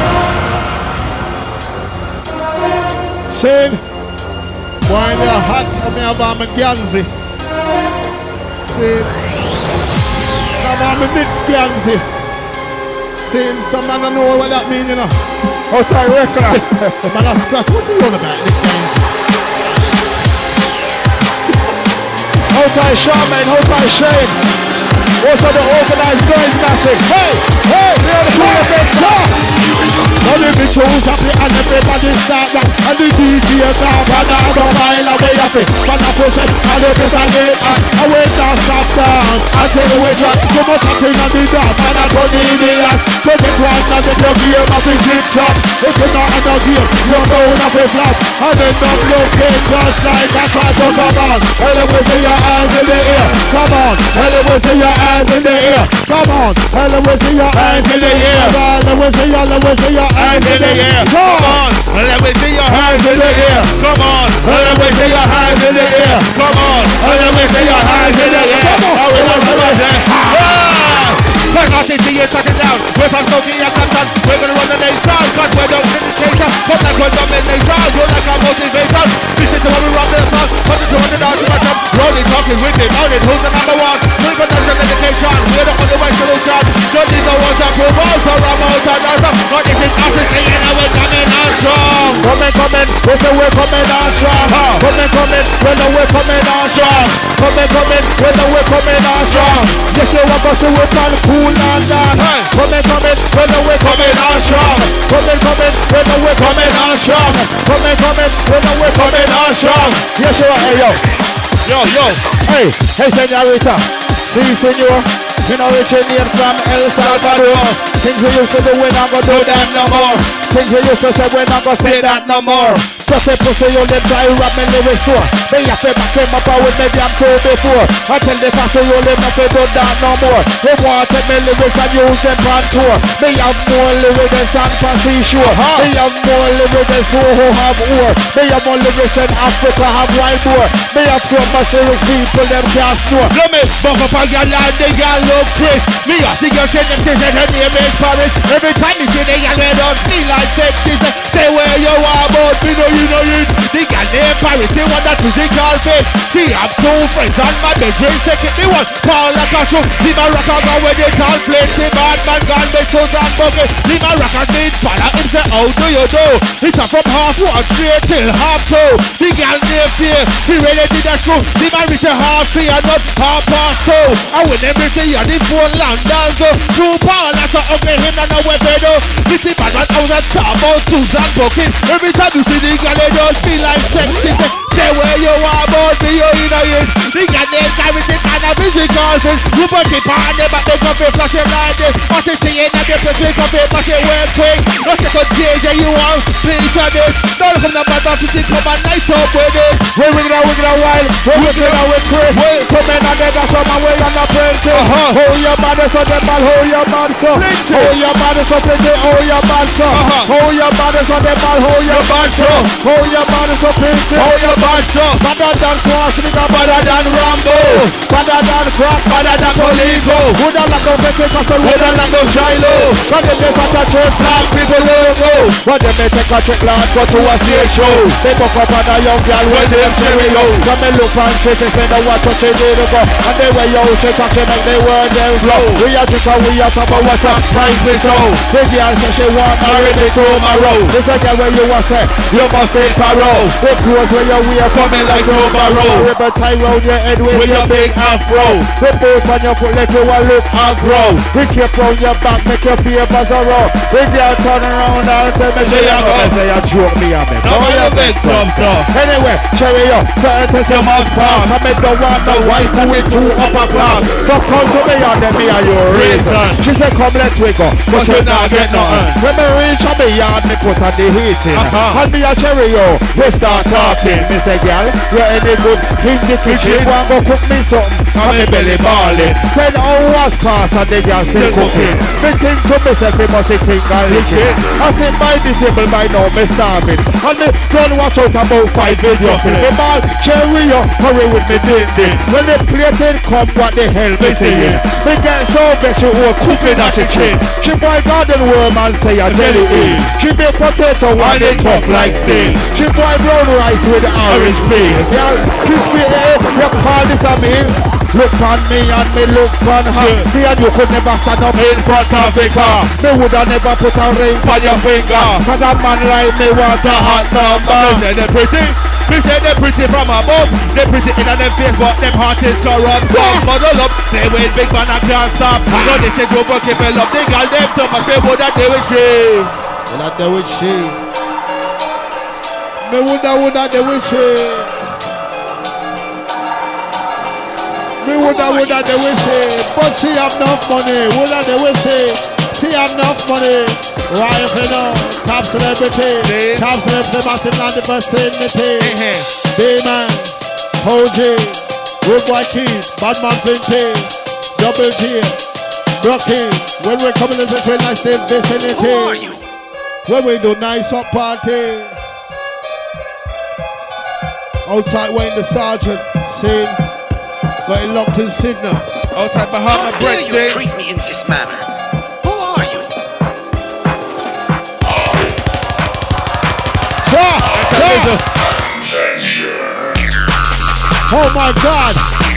Saying, why they're hot and me have my Ganzi. Saying, I'm on my mix Ganzi. Saying, some man don't know what that means, you know. Outside record. Man, I scratch. What's he on about this Ganzi? Outside Shaman, outside Shane. Also the organized girls massive. Hey, hey, we're the cool effect. Now the bitches happy and everybody start rock. And the DJ now, and I go mile away happy. But I process, and the best I get on. I wait down, stop down. I tell you wait up, so much happening on the dance. And I don't need it as. So get one and get your gear off the zip top. If you're not on the gear, you're going off a flap. And then don't look it just like a car, so come on. And then we see your hands in the air. Come on, and then we see your hands in the air. Come on, and then we see your hands in the air. Let me see your hands in the air. Come on, and let me see your hands in the air. Come on, and let me see your hands in the air. Come on, and let me see your hands in the air. Come on, we're not in the air, it down. We're from Tokyo, we're gonna run the next round. Cause we're the indicator. But that's what the next round. You're like a motivator. This is the one we run the song. But it's the one that I'm about to rolling, talking with me. Out it, who's the number one? We're gonna run the dedication. We're the only way solution. Don't need no ones that prove us or I'm out and out. But if it's us, it's saying that we're coming on strong. Coming, we say we're coming on strong. Coming, we know we're coming on strong. Coming, we know we're coming on strong. Yes, you want us to work on cool and down. Coming, we know we're coming on strong. Coming, we know we're coming on strong. Coming, we know we're coming on strong. Yes, you are. Hey, yo. Hey, señorita. See, senor. You know originated from El Salvador. Things we used to do, we're not gonna do that no more. Things we used to say, we're not gonna say that no more. Just a pussy, you live try rap me lyrics store. They have to back them up with maybe I'm told before. I tell the pastor you live not to do that no more. They want to take me lyrics and use them on tour. They have more lyrics than San Francisco. They have more lyrics than Soho have ore. They have more lyrics than Africa have wild boar. They have so much lyrics people them can't store. Let me bump up a girl and they got look Chris. Me a see girl say them say her name is Paris. Every time you see the girl they don't feel like sexy. Say where you are but me know you know it. The girl named Paris, they want that physical face. She have two friends on my bedroom. Take it, they want Paul like a show. See my rocker go where they can't play. See bad man gone make shows and bucket. See my rocker need father him say how do you do? It's a from half one straight till half two. The girl named Fear, she ready to the screw. See my reach a half three and not half past two. And when them reach the the phone land and go. Two Paul that's a ugly him and a weapon though. This is bad man out and talk about Susan bucket. Every time you see the girl they don't feel like sexy. Say where you are about me, you know it. The girl they carry it and a physical sense. You put it on them but they come to flash it like this. What you see in the difference we come to flash it well quick. Don't take a change you want, please on this. Don't come to bad to see come and nice up with it. We're wiggling out wild, we're wiggling out with Chris. Come in and then that's my way on the princess. Hold your body so them all hold your body so. Hold your body so pretty, hold your body so. Hold your body so them all hold your body so. Hold your body so pretty, hold your body so. Better than Cross, nigga, better than Rambo. Better than Crack, better than Colico. Woulda like a Pentecostal, woulda like a Shiloh. But if they got a church flag, people logo. But them they take a trick land, go to a stage show. They buck up on a young girl with them stereo. Come and look and shit, they say no what to say they go. And they wear your shit, talking like they were them flow. We are drink and we are talk about what's up, price me so. This girl say she want marry me tomorrow. This a girl where you want say, you must say parole. The clothes where you wear coming like no barrow. Ribbon tie round your head with your big afro. The boot on your foot let you a look and grow. We keep round your back, make your papers a row. The girl turn around and tell me she a go. Say you joke me a bit. Now you beg some stuff. Anyway, cherry up, certain test you must pass. I make the one the wife who is too upper class. So come to me and then me and your reason. She said come let's wake up, but you not get nothing. When me reach on me yard, me put on the heating. And me a cherry yo, we start talking. Me say girl, you any good in the kitchen? Go and go cook me something. And me belly balling. Said how was past and they can still cooking. Me think to myself, me must think I lick it. I say my disabled by now, me starving. And me don't watch out about 5 video film. Me ball cherry up, hurry with me ding. When the plated come, what the hell me saying? Me get so vexed you were cooking at your chin. She buy garden worm and say a jelly in. She make potato and it tough like steel. She buy brown rice with orange peel. Yeah, crispy egg, you call this a meal? Look on me and me look on her. See and you could never stand up in front of the car. Me woulda never put a ring on your finger. Cause a man like me want a hot number. Me say they pretty, me say they pretty from above. They pretty in them face but them heart is corrupt. Don't muddle up, they win big man and can't stop. So they say don't keep me love. They got them to my say woulda they with she. Woulda they with she. Me woulda they with she. Me woulda they will say, but she have enough money. Woulda they will say, she have enough money. Right if you know, top celebrity, top celebrity, massive land the vicinity. B-Man, OG, Wood White Keys, Badman Vintage, Double G, Brookie. When we're coming in the nice vicinity. Who are you? When we do nice up party. Outside waiting the sergeant, sing. Got it locked in Sydney. Outside behind my bread. How dare you treat me in this manner? Who are you? Oh my God!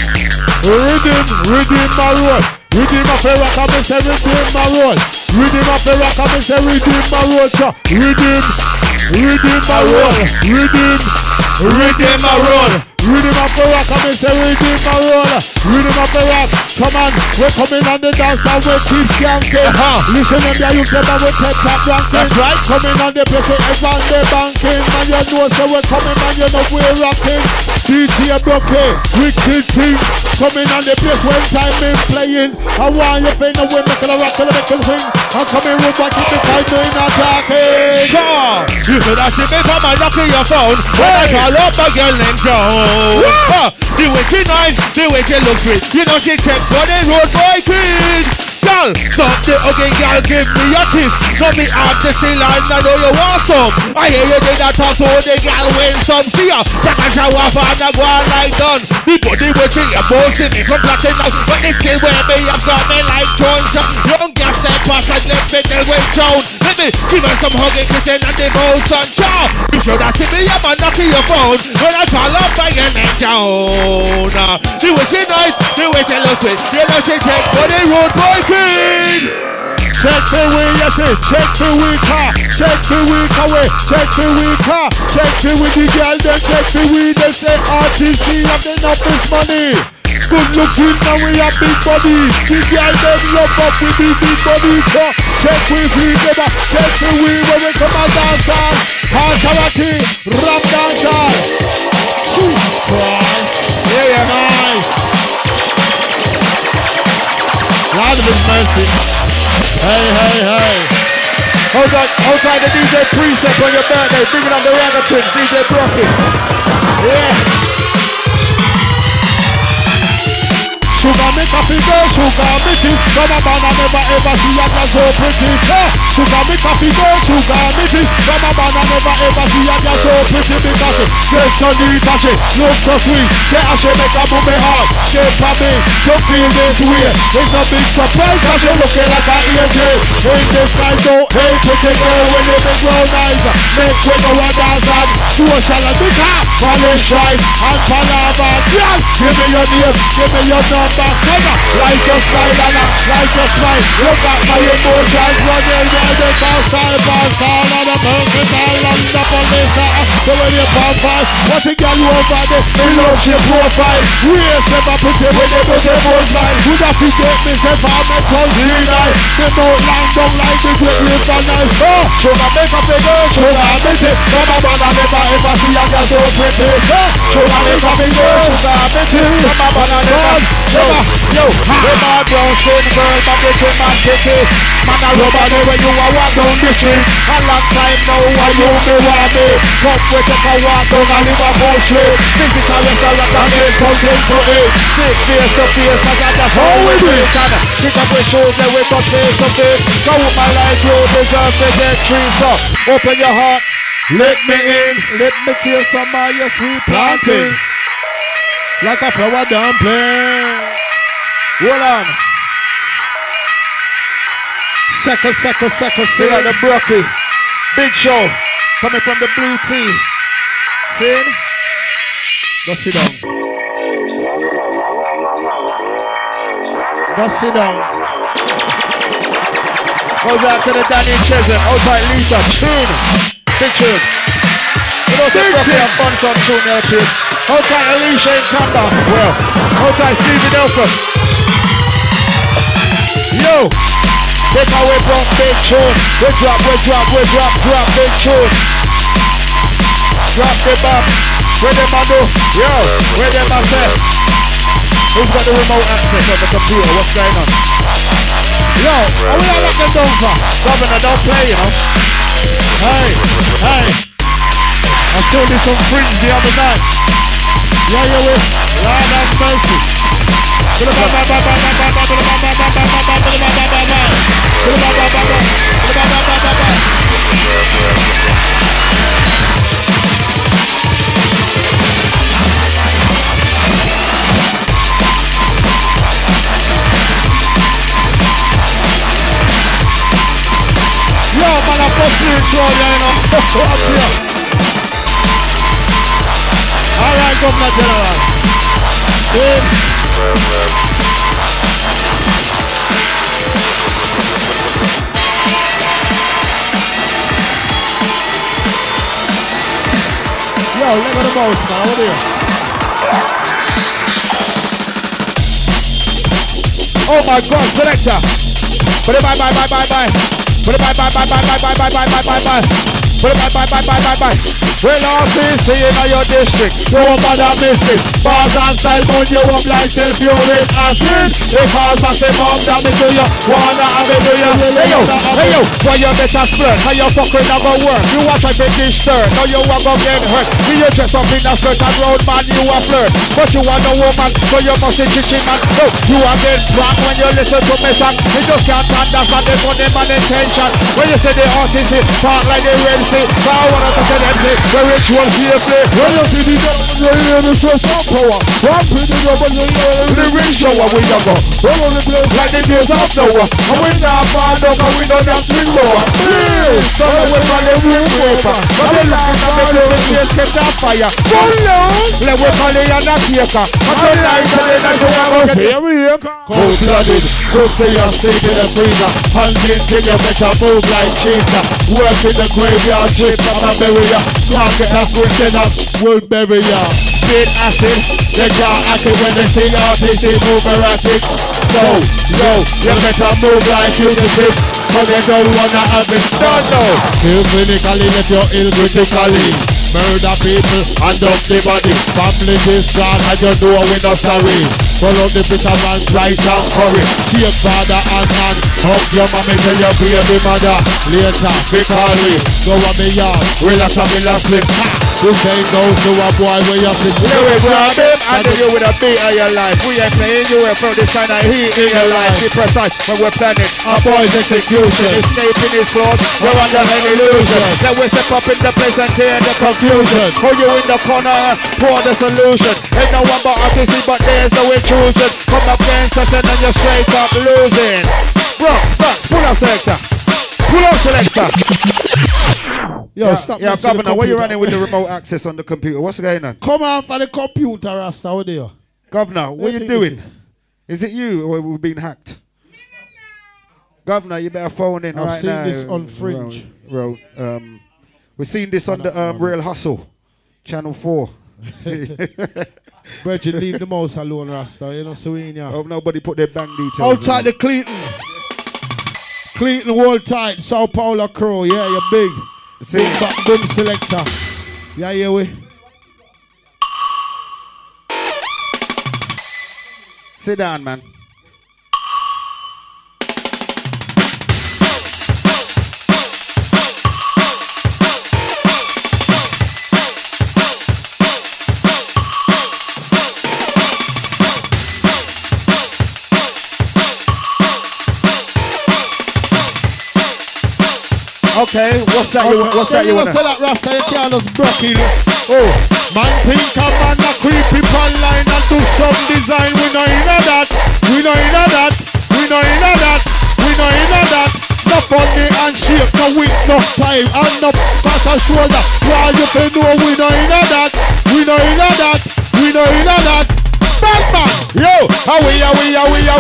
Redeem my road. Redeem my fair rock, I say redeem my road. Redeem my fair rock, I say redeem my road. Redeem my road. Redeem my road. Redeem up the rock, I say redeem my road. Redeem up the rock. Come on, we're coming on the dance and we keep skanking. Listen them there, you get and we take that ranking. That's right. Coming on the place, everyone they banking. And you know so we're coming and you know we're rocking. DJ Brookie, wicked thing. Coming on the place when time is playing. I want you playing the way, making a rock till the make swing. I'm coming with what keep the time doing a talking. Sure. You should have seen me from my knocking your phone. When I call up a girl named Joe. The way she nice, the way she looks sweet. You know she kept for the road boy queen. Girl, stop the ugly girl, give me your tip. So me have to still and I know you want some. I hear you did that talk so the girl win some. See ya, take a shower for and go on like done. The body will see your boasting me from blocking out. But it's still where me have got me like Jones. Young girl step past and let me tell way down. Let me give her some hugging, kissing and the motion. Sure, you should have seen me up and knocking your phone. When I call up by your neck down. The way she nice, the way she looks sweet. You know she take for the road boy queen. Check the way, yes it. Check the way car. Check the way away. Check the way car. Check the way the girl. Then check the way they say RTC have enough this money. Good looking now we have big body. The girl them love up with the big body. So check we never. Check the way when we come and dance on. Party, rap dance on. Jesus Christ. Yeah, nice. Lord of His mercy. Hey. Outside the DJ preset on your birthday, bringing on the Ragga Twins, DJ Brookie. Yeah. Sugar me coffee girl, sugar me tea. From a man I never ever see a girl so pretty. Sugar me coffee girl, sugar me tea. From a man I never ever see a girl so pretty. Because she dress so neat and she looks so sweet. Say I she make a move me heart. Shape for me, to feel this way. It's a big surprise cause she looking like an angel. In this night though, hey pretty girl when they make grown eyes. Make we go and dance and social and big heart. Polish right and palava. Girl, give me your name, give me your number. Like your smile and like your smile. Look at my emotions running round the style and the perfect all on the police. So when you pop fast, what a girl you over there, they love your profile. Waist never put it when they put their bones line. Who the fuck get me say for me from 3 nights. They don't land down like the great live and nice. Oh, sugar make up the girl, sugar make it. From a man I never ever see a girl so pretty. Sugar make up the girl, sugar make it. From a man I never. Yo, my brown skin girl, my bitch man kitty. Man a rubber me when you a walk down the street. A long time now, why you me want me? Come we take a walk down a Liverpool street. Visit a restaurant and get something to eat. Sit face to face, cause that's how we do it. And pick up your shoes, then we touch face to face. So woman like you deserve to get free. So open your heart, let me in. Let me taste some of your sweet planting. Like a flower dumpling. Hold on. Second. See like the broccoli. Big show. Coming from the blue tea. See? Just sit down. Just sit down. Goes out to the Danny Chesson. Outside Lisa. Tune. Big tune. You know, say broccoli and buns on tune there, kid. Outside Alicia in Kamba. Well, outside Stevie Nelson. Yo. Take away from big tune. We drop, big tune. Drop the bomb. Where them a do? Yo, where them a say? Who's got the remote access on the computer? What's going on? Yo, how will I lock them down for? Governor, don't play, you know. Hey. I saw this on Fringe the other night. Yeah, you will. Lord have mercy. Yo, man, I'm for spiritual, you know. Alright, Governor General. Yo, leg on the mouse, man. Over there. Oh my God, selector. Put it bye. Put it bye. Well, all things see in your district. You over the mystic. Bars and style, burn you up like sulfuric acid. Because maximum damage to you. Wanna have it to you. Hey yo, why you better splurt? How you fucking never work? You watch like a dish stir. Now you are gonna get hurt. See you dress up in a skirt and road man, you a flirt. But you are no woman, so you must be chichi man. No, you are get drunk when you listen to me song. You just can't understand the money man intention. When you say the artist talk like the Red Sea. So I wanna talk to them say the ritual fear play. When you see the devil, you hear the source of power. One pretty devil, you hear the rich shower we don't go. All over the place like the days of Noah. And we not fall down and we don't have to go. Please, don't away from the room paper. But the light of the place get on fire. Let we call it an attacker. But the light of the night we are going to cold-blooded, could say you're staying in the freezer. Hunting till you better move like cheetah. Work in the graveyard shift from a barrier. Can't get a question of will bury ya. Spit acid, they can't act it when they see artists move erratic. So, yo, you better move like you can think. But they don't wanna have it done now. Kill clinically, let your ill critically. Murder people and dump the body. Family is gone and you know we're not sorry. Follow the bitter man, rice and curry. Shake father and man. Hug your mommy, tell your baby mother. Later, victory. Go on me yard, relax and relax flip. This ain't goes to a boy where you flip. You will grab him and then you with a beat of your life. We ain't playing you from this kind of heat in your life. Be precise when we're planning a boy's execution. Escaping his flaws, we're under an illusion. Then we step up in the place and tear the confusion. Hold you in the corner, pour the solution. Ain't no one but artists, but there's no intrusion. Come up against us and then you're straight up losing. Bro, pull up selector. Pull up selector. Yo, stop. Yeah, Governor, why you running with the remote access on the computer? What's going on? Come on for the computer, Rasta. Over there. Governor, what you doing? Is it you or we've been hacked? Governor, you better phone in. I've seen this on Fringe. We've seen this on the Real Hustle, Channel 4. Bridget, leave the mouse alone, Rasta. You know, Serena. Hope nobody put their bank details. Outside the Clinton. Clinton, hold tight. Sao Paulo crew. Yeah, you're big. See, boom selector. Yeah, we. Sit down, man. Okay, what's that? What's that you wanna? Say that Rasta, you can't just broke it. Oh, Man think a man a creepy online and do some design. We know inna that. We know inna that. We know inna that. We know inna that. No funny and shape, no weak, no time, and no back and shoulder. Why you can know we know inna that. We know inna that. We know inna that. Batman, yo, how we are them a them.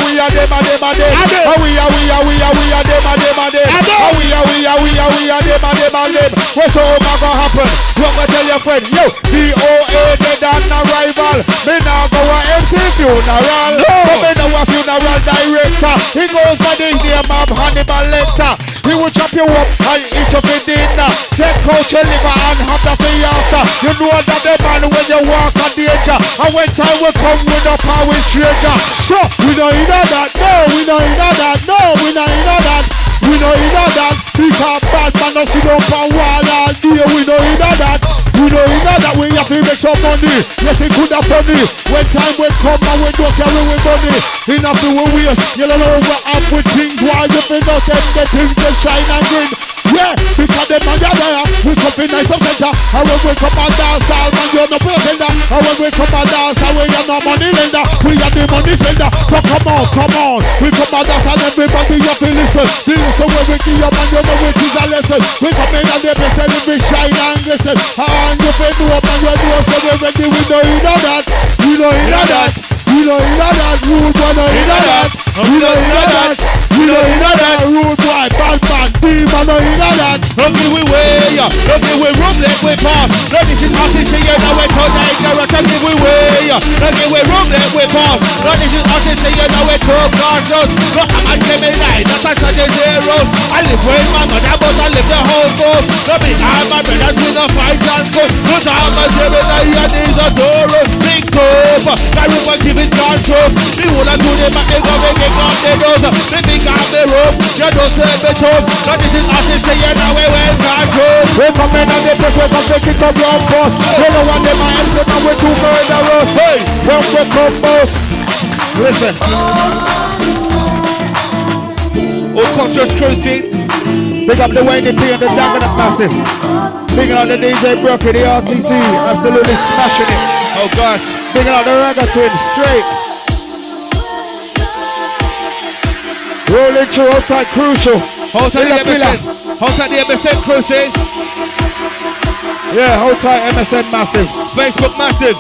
How we are them a them. How we are them a them. What's all gonna happen? What gonna tell your friend? Yo, DOA dead and a rival. Me now go a MC funeral. But me now a funeral director. He goes by the name of Hannibal Lecter. He will chop you up and eat your dinner. Take out your liver and have the fiesta. You know that the man when you walk a danger. And when time will come with a power stranger. So, we know inna that. No, we know inna that. No, we know inna that. We know inna that. Because bad man no sit up and wall all day. We know inna that. We know inna that. We have to make some money. Yes, it could have funny. When time will come and we don't carry with money. Enough to we waste. You don't know what up with things. Why you feel not them the things that shine and green. Yeah, because them man are there. We come in nice of center. And when we come and dance, all man you're no pretender. And when we come and dance, we are no money lender. We are the money spender. So come on. We come and dance and everybody have to listen. Listen when we give your man, you know it is a lesson. We come in and they present it with shine and glisten. And you feel no up and you know so we ready. We know you know that. We know you know that. We know you know that. Rude one know you know that. We know you know that. We know you know that. Rude boy, bad man, demon know you know that. Don't give we way, don't give we room, let we pass. Don't this is artist here, now we're totally ignorant. Don't give we way, don't give we room, let we pass. Don't this is artist here, now we're totally ignorant. Look, I'm giving light, that's a such a zero. I live with my mother, but I live the whole coast. Don't be I'm my brothers with a fight and go. Cause I'm a seven, I need a door. Big top, I will give it control. We wanna do them, but they go making up the road. They think I'm the rope, you don't say the toes. Don't this is artist here, now we're well control. We come in and they press, we come take it up your boss. We don't want them and say now we're too murderous. Hey, when we come boss. Listen. All conscious crew things. Big up the Wayne P and the Dagger that's massive. Big up the DJ Brookie, the RTC, absolutely smashing it. Oh God. Big up the Ragga Twins, straight. Rolling through outside crucial. Hold tight the MSN. Hold tight the MSN crew thing. Yeah, hold tight MSN massive. Facebook massive.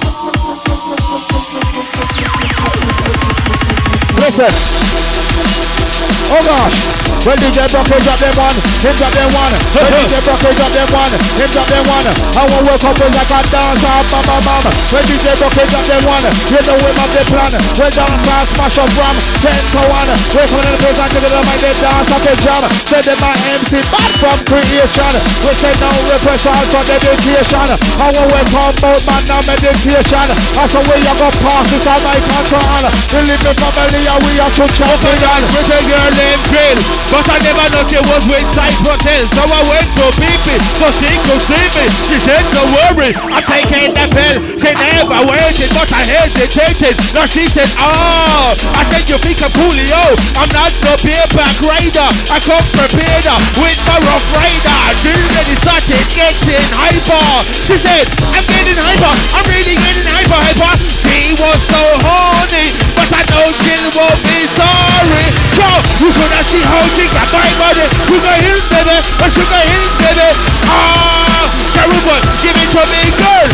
Listen. Oh gosh. Well, DJ Brookie drop them one, him drop them one. Well, DJ Brookie drop them one, him drop them one. I want work up like a dancer, bam. Well, DJ Brookie drop them one, you know we have the plan. Well, dance fast, smash up from 10 to 1. We're coming in the place and together, my dead dance up the jam. Say them my MC, bad from creation. We say no repression for dedication. I want work up about man now meditation. I say we are gonna pass this on my control. We live the family and we are to champion. With a girl named Jill. But I never know she was with Side Hotel. So I went to BP so she could see me. She said, don't worry, I'm taking the pill. She never waited, but I hesitated. Now she said, oh, I said, you think I'm Julio. I'm not no bareback rider. I come prepared with my rough rider. Jill then started getting hyper. She said, I'm getting hyper. I'm really getting hyper. She was so horny, but I know Jill won't be sorry. So you could not see how she got my body. Sugar Hills, baby. Sugar Hills, baby. Ah, Caribbean, give it to me, girl.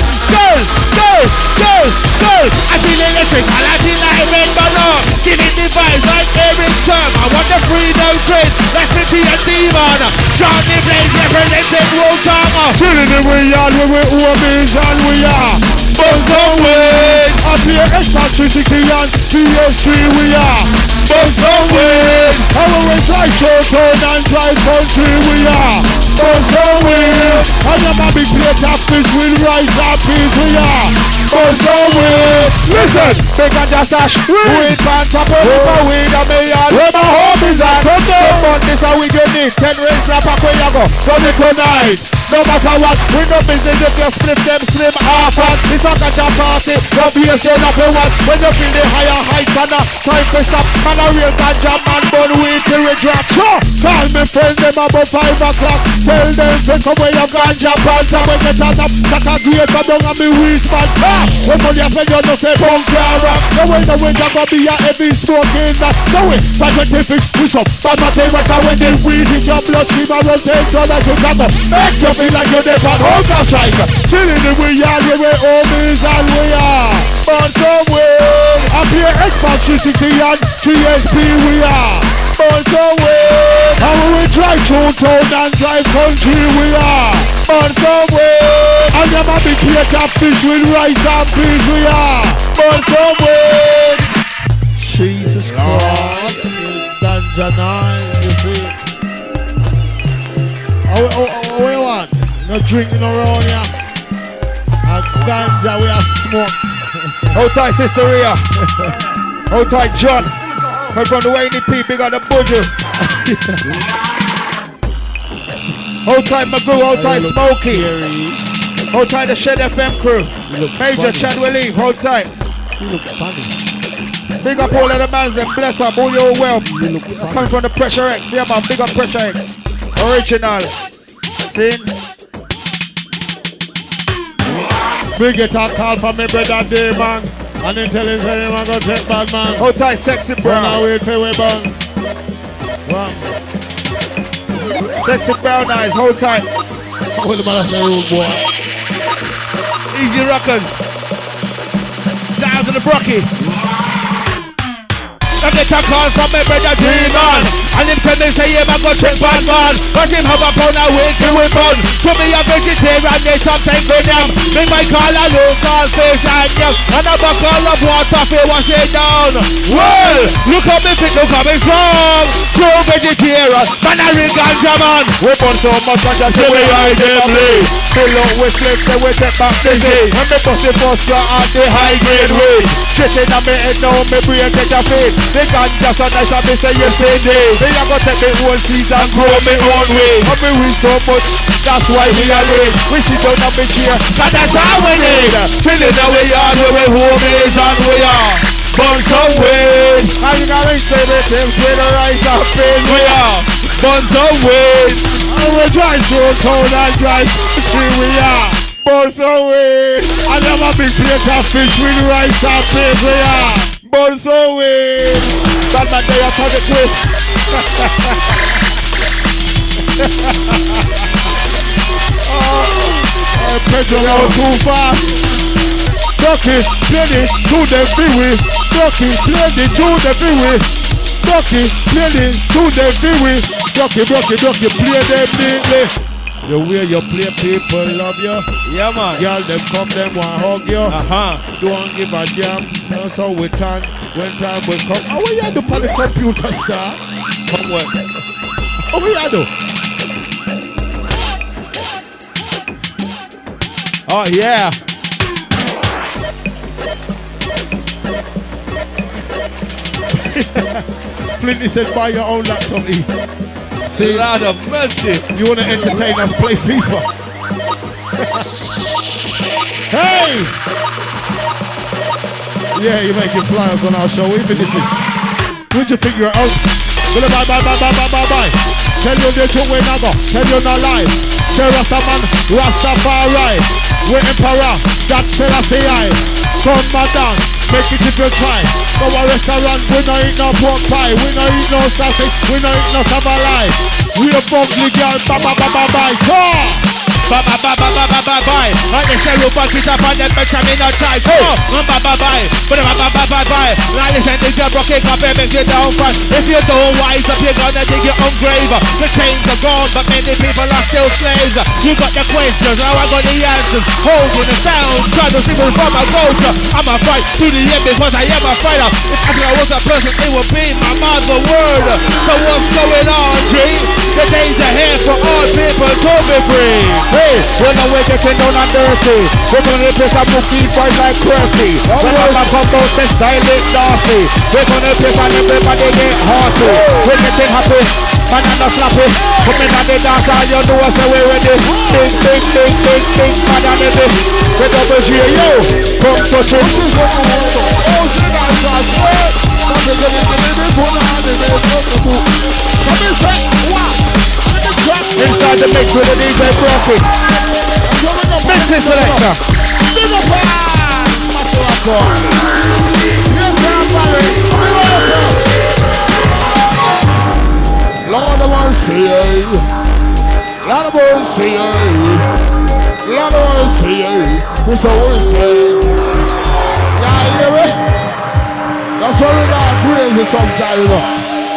I feel electric, I feel like red balloon. Give it the vibes like Eric Tom. I want the freedom train, like City and Demon. Johnny Blaze representing Rotama. Chilling in we are, we homies and we are. Buzz away. Up here, eccentricity and CSG we are. Buzz away. Our way fly short and fly country we are. Buzz away. And the big plate of fish with rice and peas we are. Buzz away. Listen, big and just dash. We can't top it. We the mayor. Where my homies at? Come on, this how we get G, 10 rings in a pack where you go. Done it tonight. No matter what, we no business if you split them slim half and it's a ganja party. No BS you not what. When you feel the higher heights and time to stop. Man a real ganja man burn weed till we drop. Sure, call me friends them about 5 o'clock. Tell them to come where your ganja pants and when you turn up, that a great come down and me weed spot. When money I spend you no say punk rock. No way the winter gonna be a heavy smoking that. No way, scientific push up. But I tell you when the weed hit your bloodstream and rotate so that you got to make you feel like you're there for hunger strike. Chilling in we are where we homies and we are. But somewhere up here electricity and TSP we are. But somewhere how we drive through town and drive country we are. But somewhere I never be plate of fish with rice and peas we are. But somewhere Jesus Christ, ganja nice, you see. What you want? No drinking around here. And ganja we are smoke. Hold tight, Sister Rhea. Hold tight, John. Come from the Wayne P, big on the budget. Hold tight, Magoo. Hold tight, Smokey. Hold tight, the Shed FM crew. Major Chad will leave. Hold tight. You look funny. Big up all of the mans and bless up all your wealth. That's coming from the Pressure X. Yeah, man. Big up Pressure X. Original. See? Big get a call from me brother day, man. And then tell him say him a go take bad man. Hold tight, Sexy Brown. Now wait for we bun. Sexy Brown eyes, hold tight. Hold the man say rude boy. Easy rockin'. Down to the Brocky. I get a call from my brother G-Man. And him tell me say him a go check bad man. But him have a pound a week to we bun. So me a vegetarian, they something with them. Me might call a local fish and yam. And a buckle of water for wash it down. Well, look how me fit, look how me strong. True vegetarian, man a real ganja man. We burn so much ganja till we ride them lead. Fill out with slips, then we take back the day. When me bust the first draw at the high grade weed. Shitting on me head now, me brain get a feed. The ganja so nice and me say yesterday. Me a go take me whole seeds and grow me own way. But me win so much, that's why we are rich. We sit down on me chair, cause that's all we need. Chilling away yard where we homies and we are. Burn some weed. And you gotta say the things with the rice and pain we are. Burn some weed. And we drive through town and drive see we are. Burn some weed. And have a big plate of fish with rice and pain we are. Burn some weed. That man there a target twist. Pedro out too fast. Ducky, play it to the freeway. Ducky, play it to the freeway. Ducky, play it to the freeway. Ducky, play them neatly. The way you play, people love you. Yeah, man. Girl, them come, them want hug you. Don't give a damn. That's how we turn. When time will come. How will you do for the computer star? Come what? How will you do? Oh, yeah. Flinty said buy your own laptop, East. See, Lord of mercy. You want to entertain us, play FIFA. Hey! Yeah, you're making flyers on our show. What do you think this is? Who'd you think you're out? Bye. Tell you the truth, we never. Tell you not lie. Say Rastaman, Rastafari. We're emperor, that's Selassie. Come madam, make it if you try. Go a restaurant, we no eat no pork pie. We no eat no sausage, we no eat no sabalai. We a bugly girl, bye. Bye. And they say Rupa Kita for them, but I'm in a try. Bye. Now listen, this is a broken copy, makes you down fast. If you don't wise up, you're gonna dig your own grave. The chains are gone, but many people are still slaves. You got the questions, now I got the answers. Holding the sound, trying to sing from my ghost. I'm a fight to the end because I am a fighter. If I was a person, it would be my mother word. So what's going on, G? The days ahead for all people to be free. Hey, when I wake up down and dirty, we're gonna place a bookie fight like crazy. When I'm up about the style it nasty, we're gonna place and everybody get hearty. We're getting happy, banana slap it. Come in at the dance and you know say we ready. Big, big, big, big, big, banana this. The double G, yo, come touch it. Oh, she got that way. Inside the mix with the DJ Brocky. Business selector. Lord of us, see Lord of us, see Lord of us, see who's always say. Yeah, you know it? That's all we got crazy sometimes.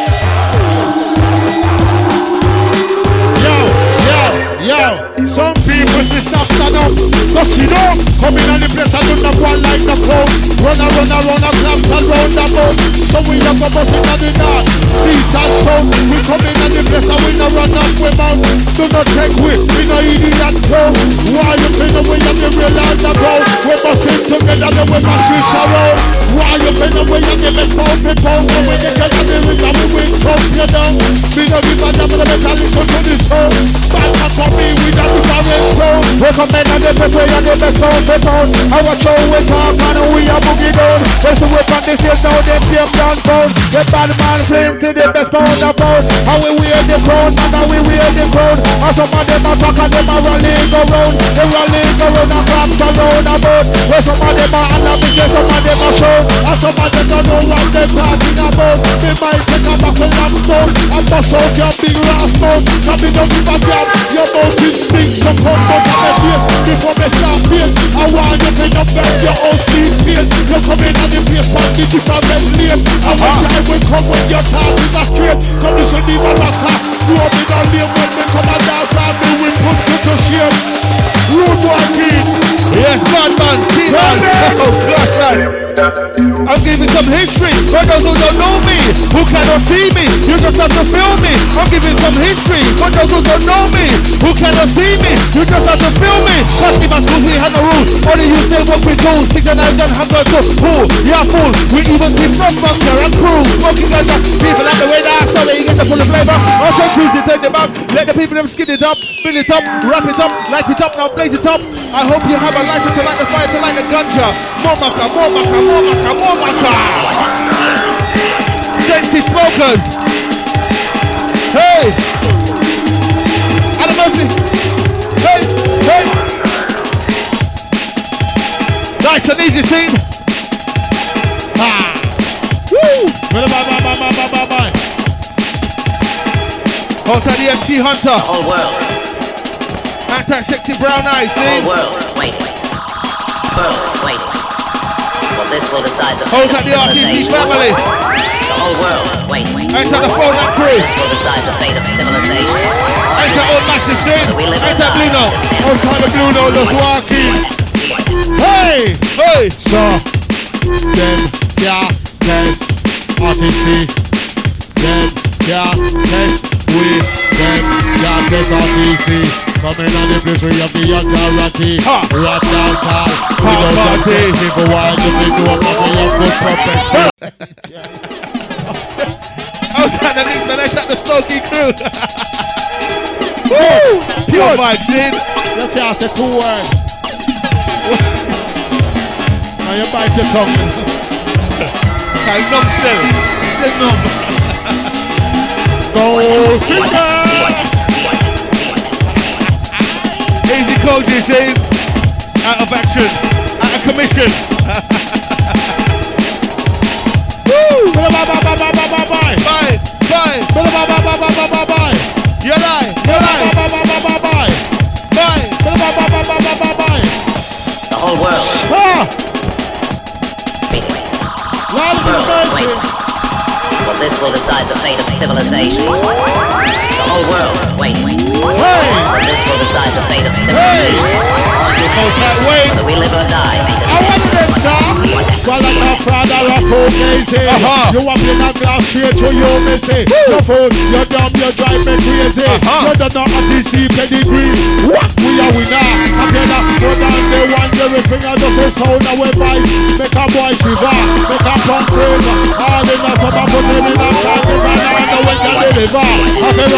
Yo, some people say stop, stand up. Cause you know, come in on the place and do not one like the phone. Run around, clap and round the boat. So we have a bus in the dark. See that sound. We come in on the place and we not run up with mouth. Do not take with, we no idiot phone. Why you been away and the real on the boat? We busting together and we machine around. Why you been away and the make pound with pound? When we get together we win, come you down. We don't give a damn for the metallic to this home. Bad for me, we don't do current sound. We come in on the best way and the best sound we found. Our show we talk and we a boogie down. There's a whip on this hill now, them team down pound. The bad man flame to the best pound about. How we wear the crown, and how we wear the crown. And some of them a talk and them a rally go round. They rally go round and clap around about. Where some of them a holla because some of them a show. And some of them don't know what they're talking about. They might take a buckle and stone and bust out your big last mouth. Now me don't give a damn, your mouth is stink. So come out of the face before me start face. I want you to not bend your own sleep face. You come in on the face and the different lane. And when time will come when your time is a straight. Come listen to my rocker. You have been on lane when me come and dance and me will put you to shame. Rude boy king. Yes, man, T-Man. Oh, God, man. I'm giving some history for those who don't know me, who cannot see me. You just have to feel me. I'm giving some history for those who don't know me, who cannot see me. You just have to feel me. Cause me must we had no rules. Only you say what we do. Stick and I don't have to fool. You're fool. We even keep from bunker and crew. Smoking like that. People have the way that so they get the full of flavor. Also choose to take them out. Let the people them skin it up, fill it up, wrap it up, light it up, now blaze it up. I hope you have a lighter to light the fire to light the ganja. More maka, more maka, more maka, more maka. Sensei smokers. Hey. Animosity. Hey, hey. Nice and easy team. Ah. Woo. Bye. Hold tight the MC Hunter. The whole world. Anti-sexy brown eyes, see? The whole world waiting. World waiting. Well, this will decide the hold fate tight of the RTC civilization. family. The whole world waiting. Enter the phone and crew. This will decide the fate of civilization. Enter all matches, see? We live Enter and die. Bluno. Hold tight the Bluno, just walking. Hey! Hey! So, them, yeah, test, RTC. Them, yeah, test, we, them, yeah, test, RTC. Coming on the place where you have the authority. Rock downtown. We don't have to people while you be doing what you have good perfection. Outside the things, man, I shot the Smoky crew. Woo! Pure vibes, dude. You can't say 2 words. Now you bite your tongue. Can't numb still. Still numb. Go, Sister! Easy coaches is out of action, out of commission. Woo! Bye. You lie. Bye. The whole world waiting. World waiting. Well, this will decide the fate of civilization. The whole world waiting. Well, this will decide the fate of civilization. Whether we live or die. I want them, sir. Well, I'm not proud of a fool, crazy. You up in a glass straight to you, missy. You're fool, you're dumb, you drive me crazy. You don't know how to see pedigree. What? We are winner. I'm gonna go down the one, every finger just a sound away vibe. Make a boy shiver, make a punk crazy. All in a summer, put it in a car, and I know when you deliver. I'm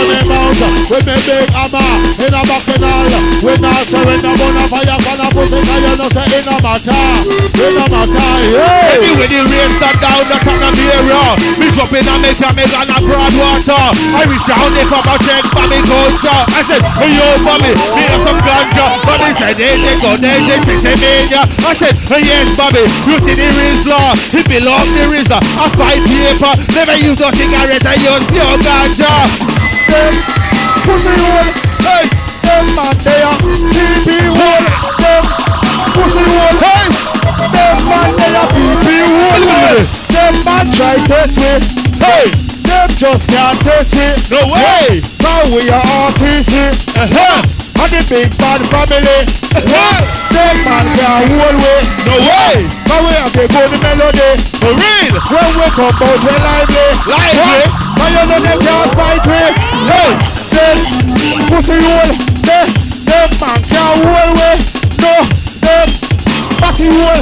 house. We me big hammer in a bacchanal. We not surrender, burn a fire for a pussy, cause you know say it no matter. It no matter, yeah. Anyway, the rain start down the top of the area. Me drop in a make and a broad water. I reach down the cup of check for me culture. I said, hey yo, Bobby, me have some ganja. Bobby said, they go, they say mania. I said, yes, Bobby, you see the Rizla. He belongs the Rizla. I fight paper, never use a cigarette, I use pure ganja. Them pussy hole, hey, them man they are PP hole. Them pussy hole, hey, them man they are PP hole. Them man try test me, hey, them just can't test me. No way, now we are artists. And the big bad family. Them man can't hold way. No way, now we have the good melody. For real, when we come out we lively. Now you know them can't fight with. Hey, them pussy hole. Them man can't hold way. No, them party hole.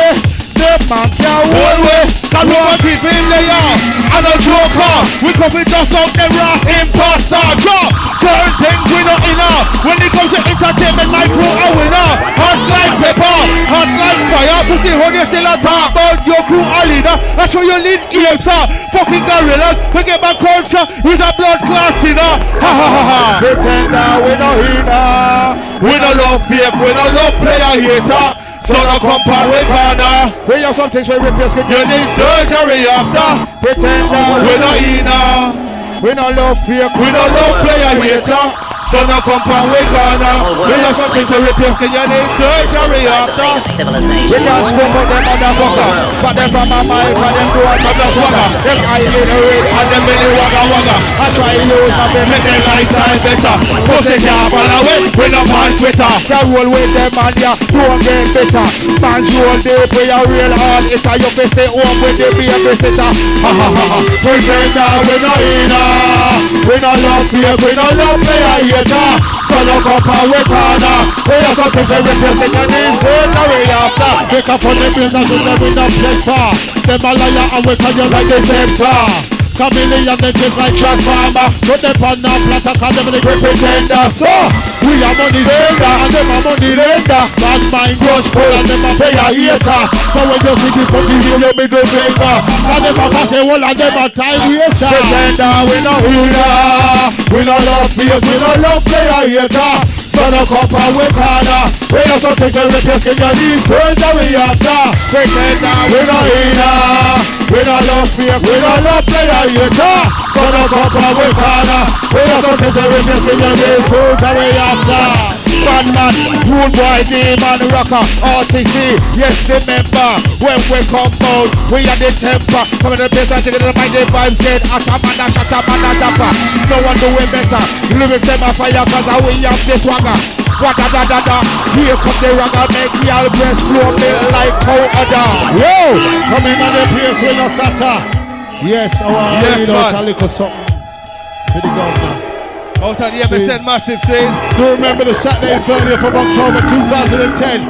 Them man can't hold way. Cause we want people in the yard and a joker. We come with just out the raw imposter. Certain things we not in her. When it comes to entertainment, my crew a winner. Hot like pepper, hot like fire. Pussy hold you still a talk about your crew a leader. That's why you lead apes. Fucking gorillas. We get my culture with a blood clot sinner. Ha ha ha ha. Pretender, we no heater. We no love fake, we no love player hater. So no compare with corner. We have some things we replace. You need surgery after. Pretender, we no heater. We no love fake, we no love player hater. So no compare with corner. We have some things we replace. You need surgery after. We can't scope out them motherfucker. But them from my mind, but them do a motherfucker. Them I in the rain and them in the wagga. I try to use my baby, make their lifestyle better. Pussy can't fall away, we no on Twitter. Can roll with them and ya, don't get better. Man's roll deep, we a real hard hitter. You fi stay home with the baby sitter. Ha ha ha ha. Pretender, we no inner. We no love fake, we no love player hater. So no compare with corner. We have some things we replace in the name. Surgery after. Pick up on the business with them in the pleasure. Them a liar and we can you like the center. Chameleon, they just like transformer. Put them on the platter, cause them the great pretender. So, we are money lender, and them are money lender. Bad mind rush full, and them are pay a hater. So when you see the fucking you know middle finger. And them are pass a wall, and them are time waster. Pretender, we no healer. We no love fake, we no love player hater. So no compare with corner. We have some things to replace in your knees. Surgery after. Pretender, we no healer. We no love fake, we no love player hater. So no compare with corner. We have some things to replace in your knees. Surgery after. Bandman, rude boy, demon rocker, RTC, yes, remember, when we come out, we are the temper, come in the place and take it to the mic, the vibes get atamanda, tapa, no one do it better, lyrics them a fire, cause we have this swagger, wada, here come the ragga, make me all breast flow, me like how other, whoa, coming on the place with no sata, yes, our out a little something, for the governor. Out of the MSN Massive scene. Do you remember the Saturday 30th of October 2010?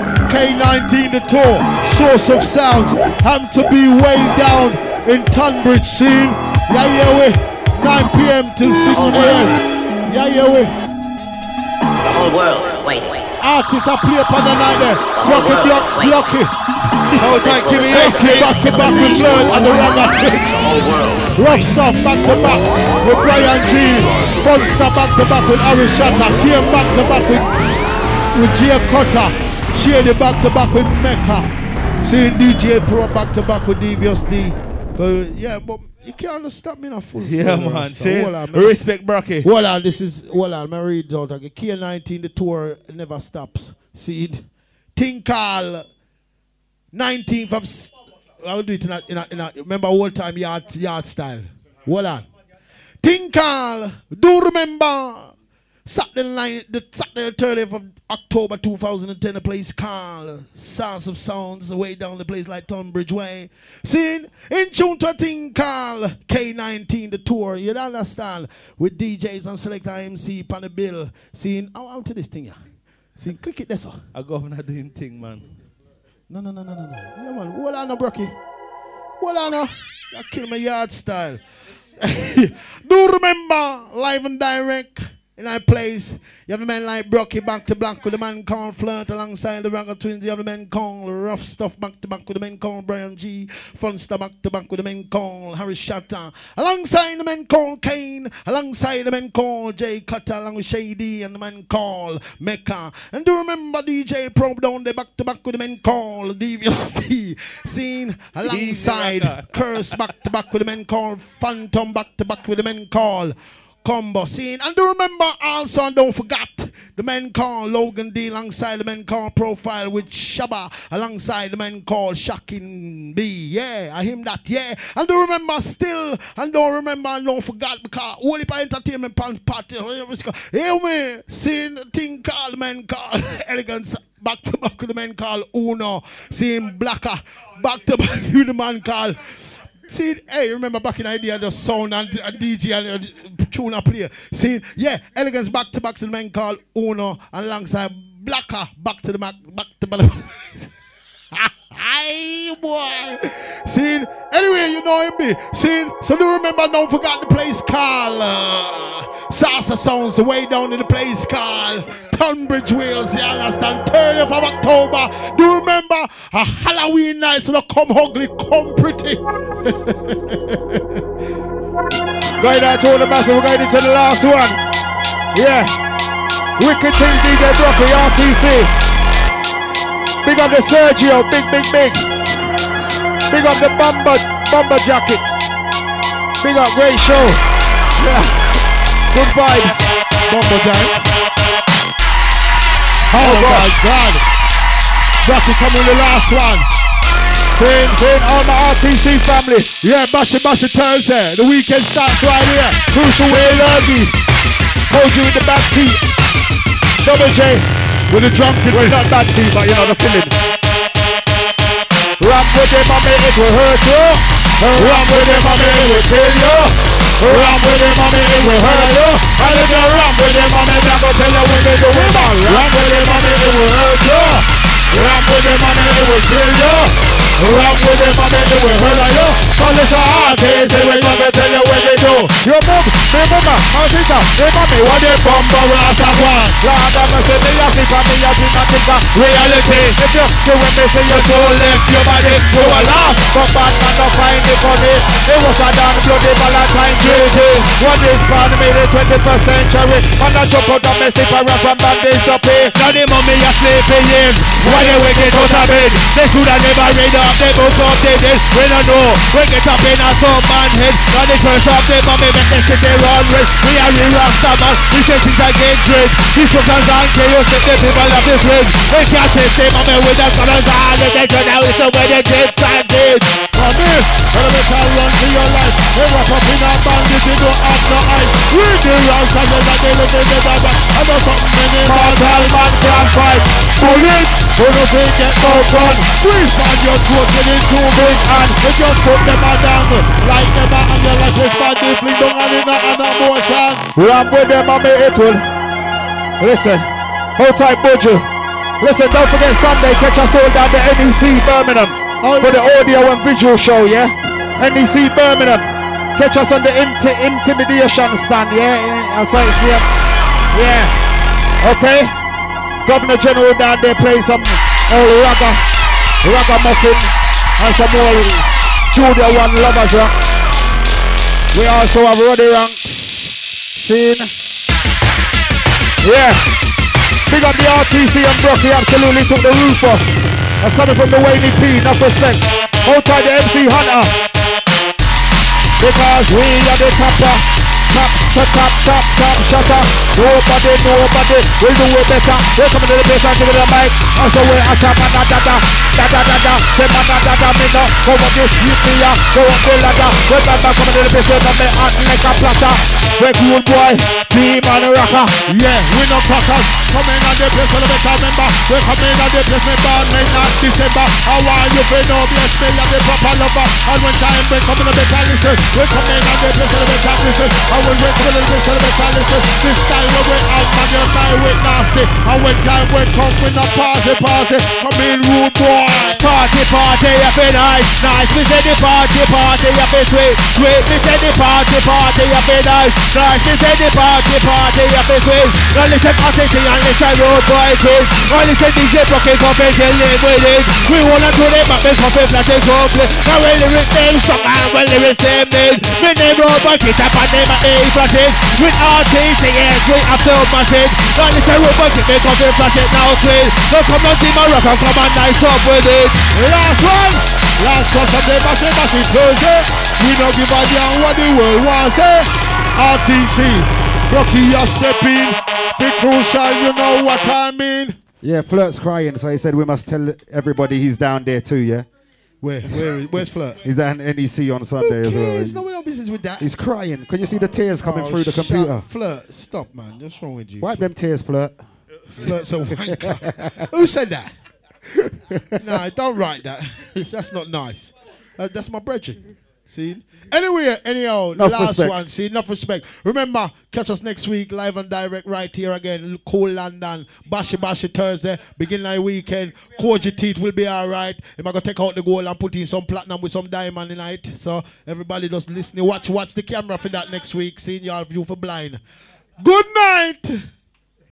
K19 the tour, Source of Sounds, had to be way down in Tunbridge scene. Yeah, we 9 p.m. till 6 a.m. Yeah, we. The whole world waiting. Artists are play upon the night there. Blocky. How time give me back to back with Floyd and the Ranga. Rough stuff back to back with Brian G. Monster back to back with Ari Shatter. Here back to back with Jay Cutter. Shady back to back with Mecca. Seeing DJ Pro back to back with Devious D. Yeah, but you can't stop me in a full. Yeah, man. Respect, Brocky. Hold on, I read out. K19 the tour never stops. See it? Tinkal 19th of I'll do it in a remember old time yard style. Hold on. Tinkal, do remember Saturday 30th of October 2010, a place called Source of Sounds, way down the place like Tunbridge Way. See, in tune to a thing called K19 the tour, you understand? With DJs and Selector MC on the bill. See, how to this thing, yeah? See, click it this one. I go on doing thing, man. No. Yeah, man. Hold on, Brocky. Hold on, now. You kill my yard style. Do remember, live and direct, In our place, you have the men like Brocky back to black with the man called Flirt alongside the Ragga Twins. You have the men called Rough Stuff back to back with the men called Brian G. Funster back to back with the men called Harry Shatter. Alongside the men called Kane. Alongside the men called Jay Cutter along with Shady and the men called Mecca. And do remember DJ Probe down there back to back with the men called Devious T. Seen alongside Curse back to back with the men called Phantom back to back with the men called Combo Scene. And do remember also, and don't forget, the men called Logan D alongside the men called Profile with Shabba alongside the men called Shocking B. Yeah, I him that, yeah. And do remember still, and don't remember and don't forget, because Holy Pie Entertainment Party, hear me, seeing the thing called the men called Elegance back to back with the men called Uno, seeing Blacker back to back with the man called. See, hey, remember back in the idea the sound and DJ and tune player. See, yeah, Elegance back to back to the men called Uno and alongside Blacker back to the back to Hi boy. See, anyway, you know him be. See, so do remember, don't forget the place called Salsa Sounds way down in the place called Tunbridge Wales, you understand? 30th of October. Do remember a Halloween night, so don't come ugly, come pretty. Going down to all the massive, we're going into the last one. Yeah. Wicked Things DJ Brocky, RTC. Big up the Sergio, big. Big up the bomber jacket. Big up, great show. Yes. Good vibes. Bomber jacket. Oh my God. Brocky come with the last one. Same, all my RTC family. Yeah, bash it Thursday. The weekend starts right here. Crucial way early. Hold you in the back seat. Double J. With the drunken, well, not bad team, but you know the feeling. Ramp with them, mommy, it will hurt you. Ramp with them, mommy, it will kill you. Ramp with them, mommy, it will hurt you. And if you ramp with them, mommy, I'm gonna tell you when they do it. Ramp with them, mommy, it will hurt you. Ramp with them, mommy, it will kill you. Ramp with them, mommy, it will hurt you. So listen, I say we're gonna tell you when they do. Your moves, their mama, my sister, their mommy, what they bumper rasta one. Lord, I'm gonna say me a sick and me a dramatic reality. If you see when me say your soul left your body, you will laugh. But bad man don't find it funny. It was a damn bloody Valentine Tuesday. What is born me the 21st century? And I jump out of me sleep and rap and bandage to pay. Now the mommy a sleeping in. Why they wake it out of bed? They should have never read up the book of the dead. We don't know. We get up in a some man head. Now the curse of the mommy make them sit there on rest. We are real rasta man. We say things against dread. Destructions and chaos set the people of this red. We can't take the mommy with the colors and the dead. Now it's the way the dead standing. Mommy, when we can run to your life. They walk up in a bandit, you don't have no eyes. We the rasta men that they live in the baba. I know something in the mortal man can't fight. Bullet, who don't think get no gun. We find your throat getting too big and we just put them on down. Like them and you're like this body fling down and in an emotion. Ram with them on me it will. Listen, hold tight Buju. Listen, don't forget Sunday, catch us all down the NEC Birmingham for the audio and visual show, yeah? NEC Birmingham. Catch us on the intimidation stand, yeah? I say see him. Yeah. Okay. Governor General down there play some old ragamuffin and some more Studio One lovers rock. We also have Roddy Ranks scene. Yeah. Big up the RTC and Brocky absolutely took the roof off. That's coming from the Wayne P, enough respect. Hold tight the MC Hunter. Because we are the topper. Top, shutter. Nobody will do it better. They come to the place and give it a mic. And so we're a top and da. Say man da, me no. Go up this hit me ya. Go up the ladder. When man come to the place and me act like a platter. We're cool boy, team and rocker. Yeah, we no crackers. Come in and the place and better member. We come in and the place me born in December. I want you to know bless me and the proper lover. And when time we come in the better listen. We come in and the place and better listen. we went to the listen, listen. This time we went out, man, your time went nasty. And when time went come, we not party. Come in, rude boy. Party, you feel nice. Me say the party, you feel sweet. Me say the party, you feel nice. Me say the party, you feel sweet. Now listen, party, and listen, road boy, kid. Now listen, DJ Bucky, come and tell them with it. We wanna do them, but they come and flash it complete. Now when the lyrics them strong and when the lyrics them need. Me name road boy, kid, up and name at the flash it. With artists, yes, we have to mash it. Now listen, road boy, kid, they come and flash it now, please. Now come and see my rock and come and nice up with it. Last one from the massive closure. We don't give a damn what the world wants, eh? RTC, Rocky, you're stepping. Be crucial, you know what I mean. Yeah, Flirt's crying, so he said we must tell everybody he's down there too, yeah? Where's Flirt? He's at an NEC on Sunday as well. There's no business with that. He's crying. Can you see the tears coming through the computer? Flirt, stop, man. What's wrong with you? Wipe them tears, Flirt. Flirt's a wanker. Who said that? No, don't write that. That's not nice. That's my brethren. See? Anyway, anyhow, enough last respect. one. See, enough respect. Remember, catch us next week, live and direct, right here again. Cool London, Bashi Thursday, beginning of the weekend. Koji Teeth will be alright. I'm going to take out the gold and put in some platinum with some diamond tonight. So, everybody just listening. Watch the camera for that next week. Seeing y'all view for blind. Good night.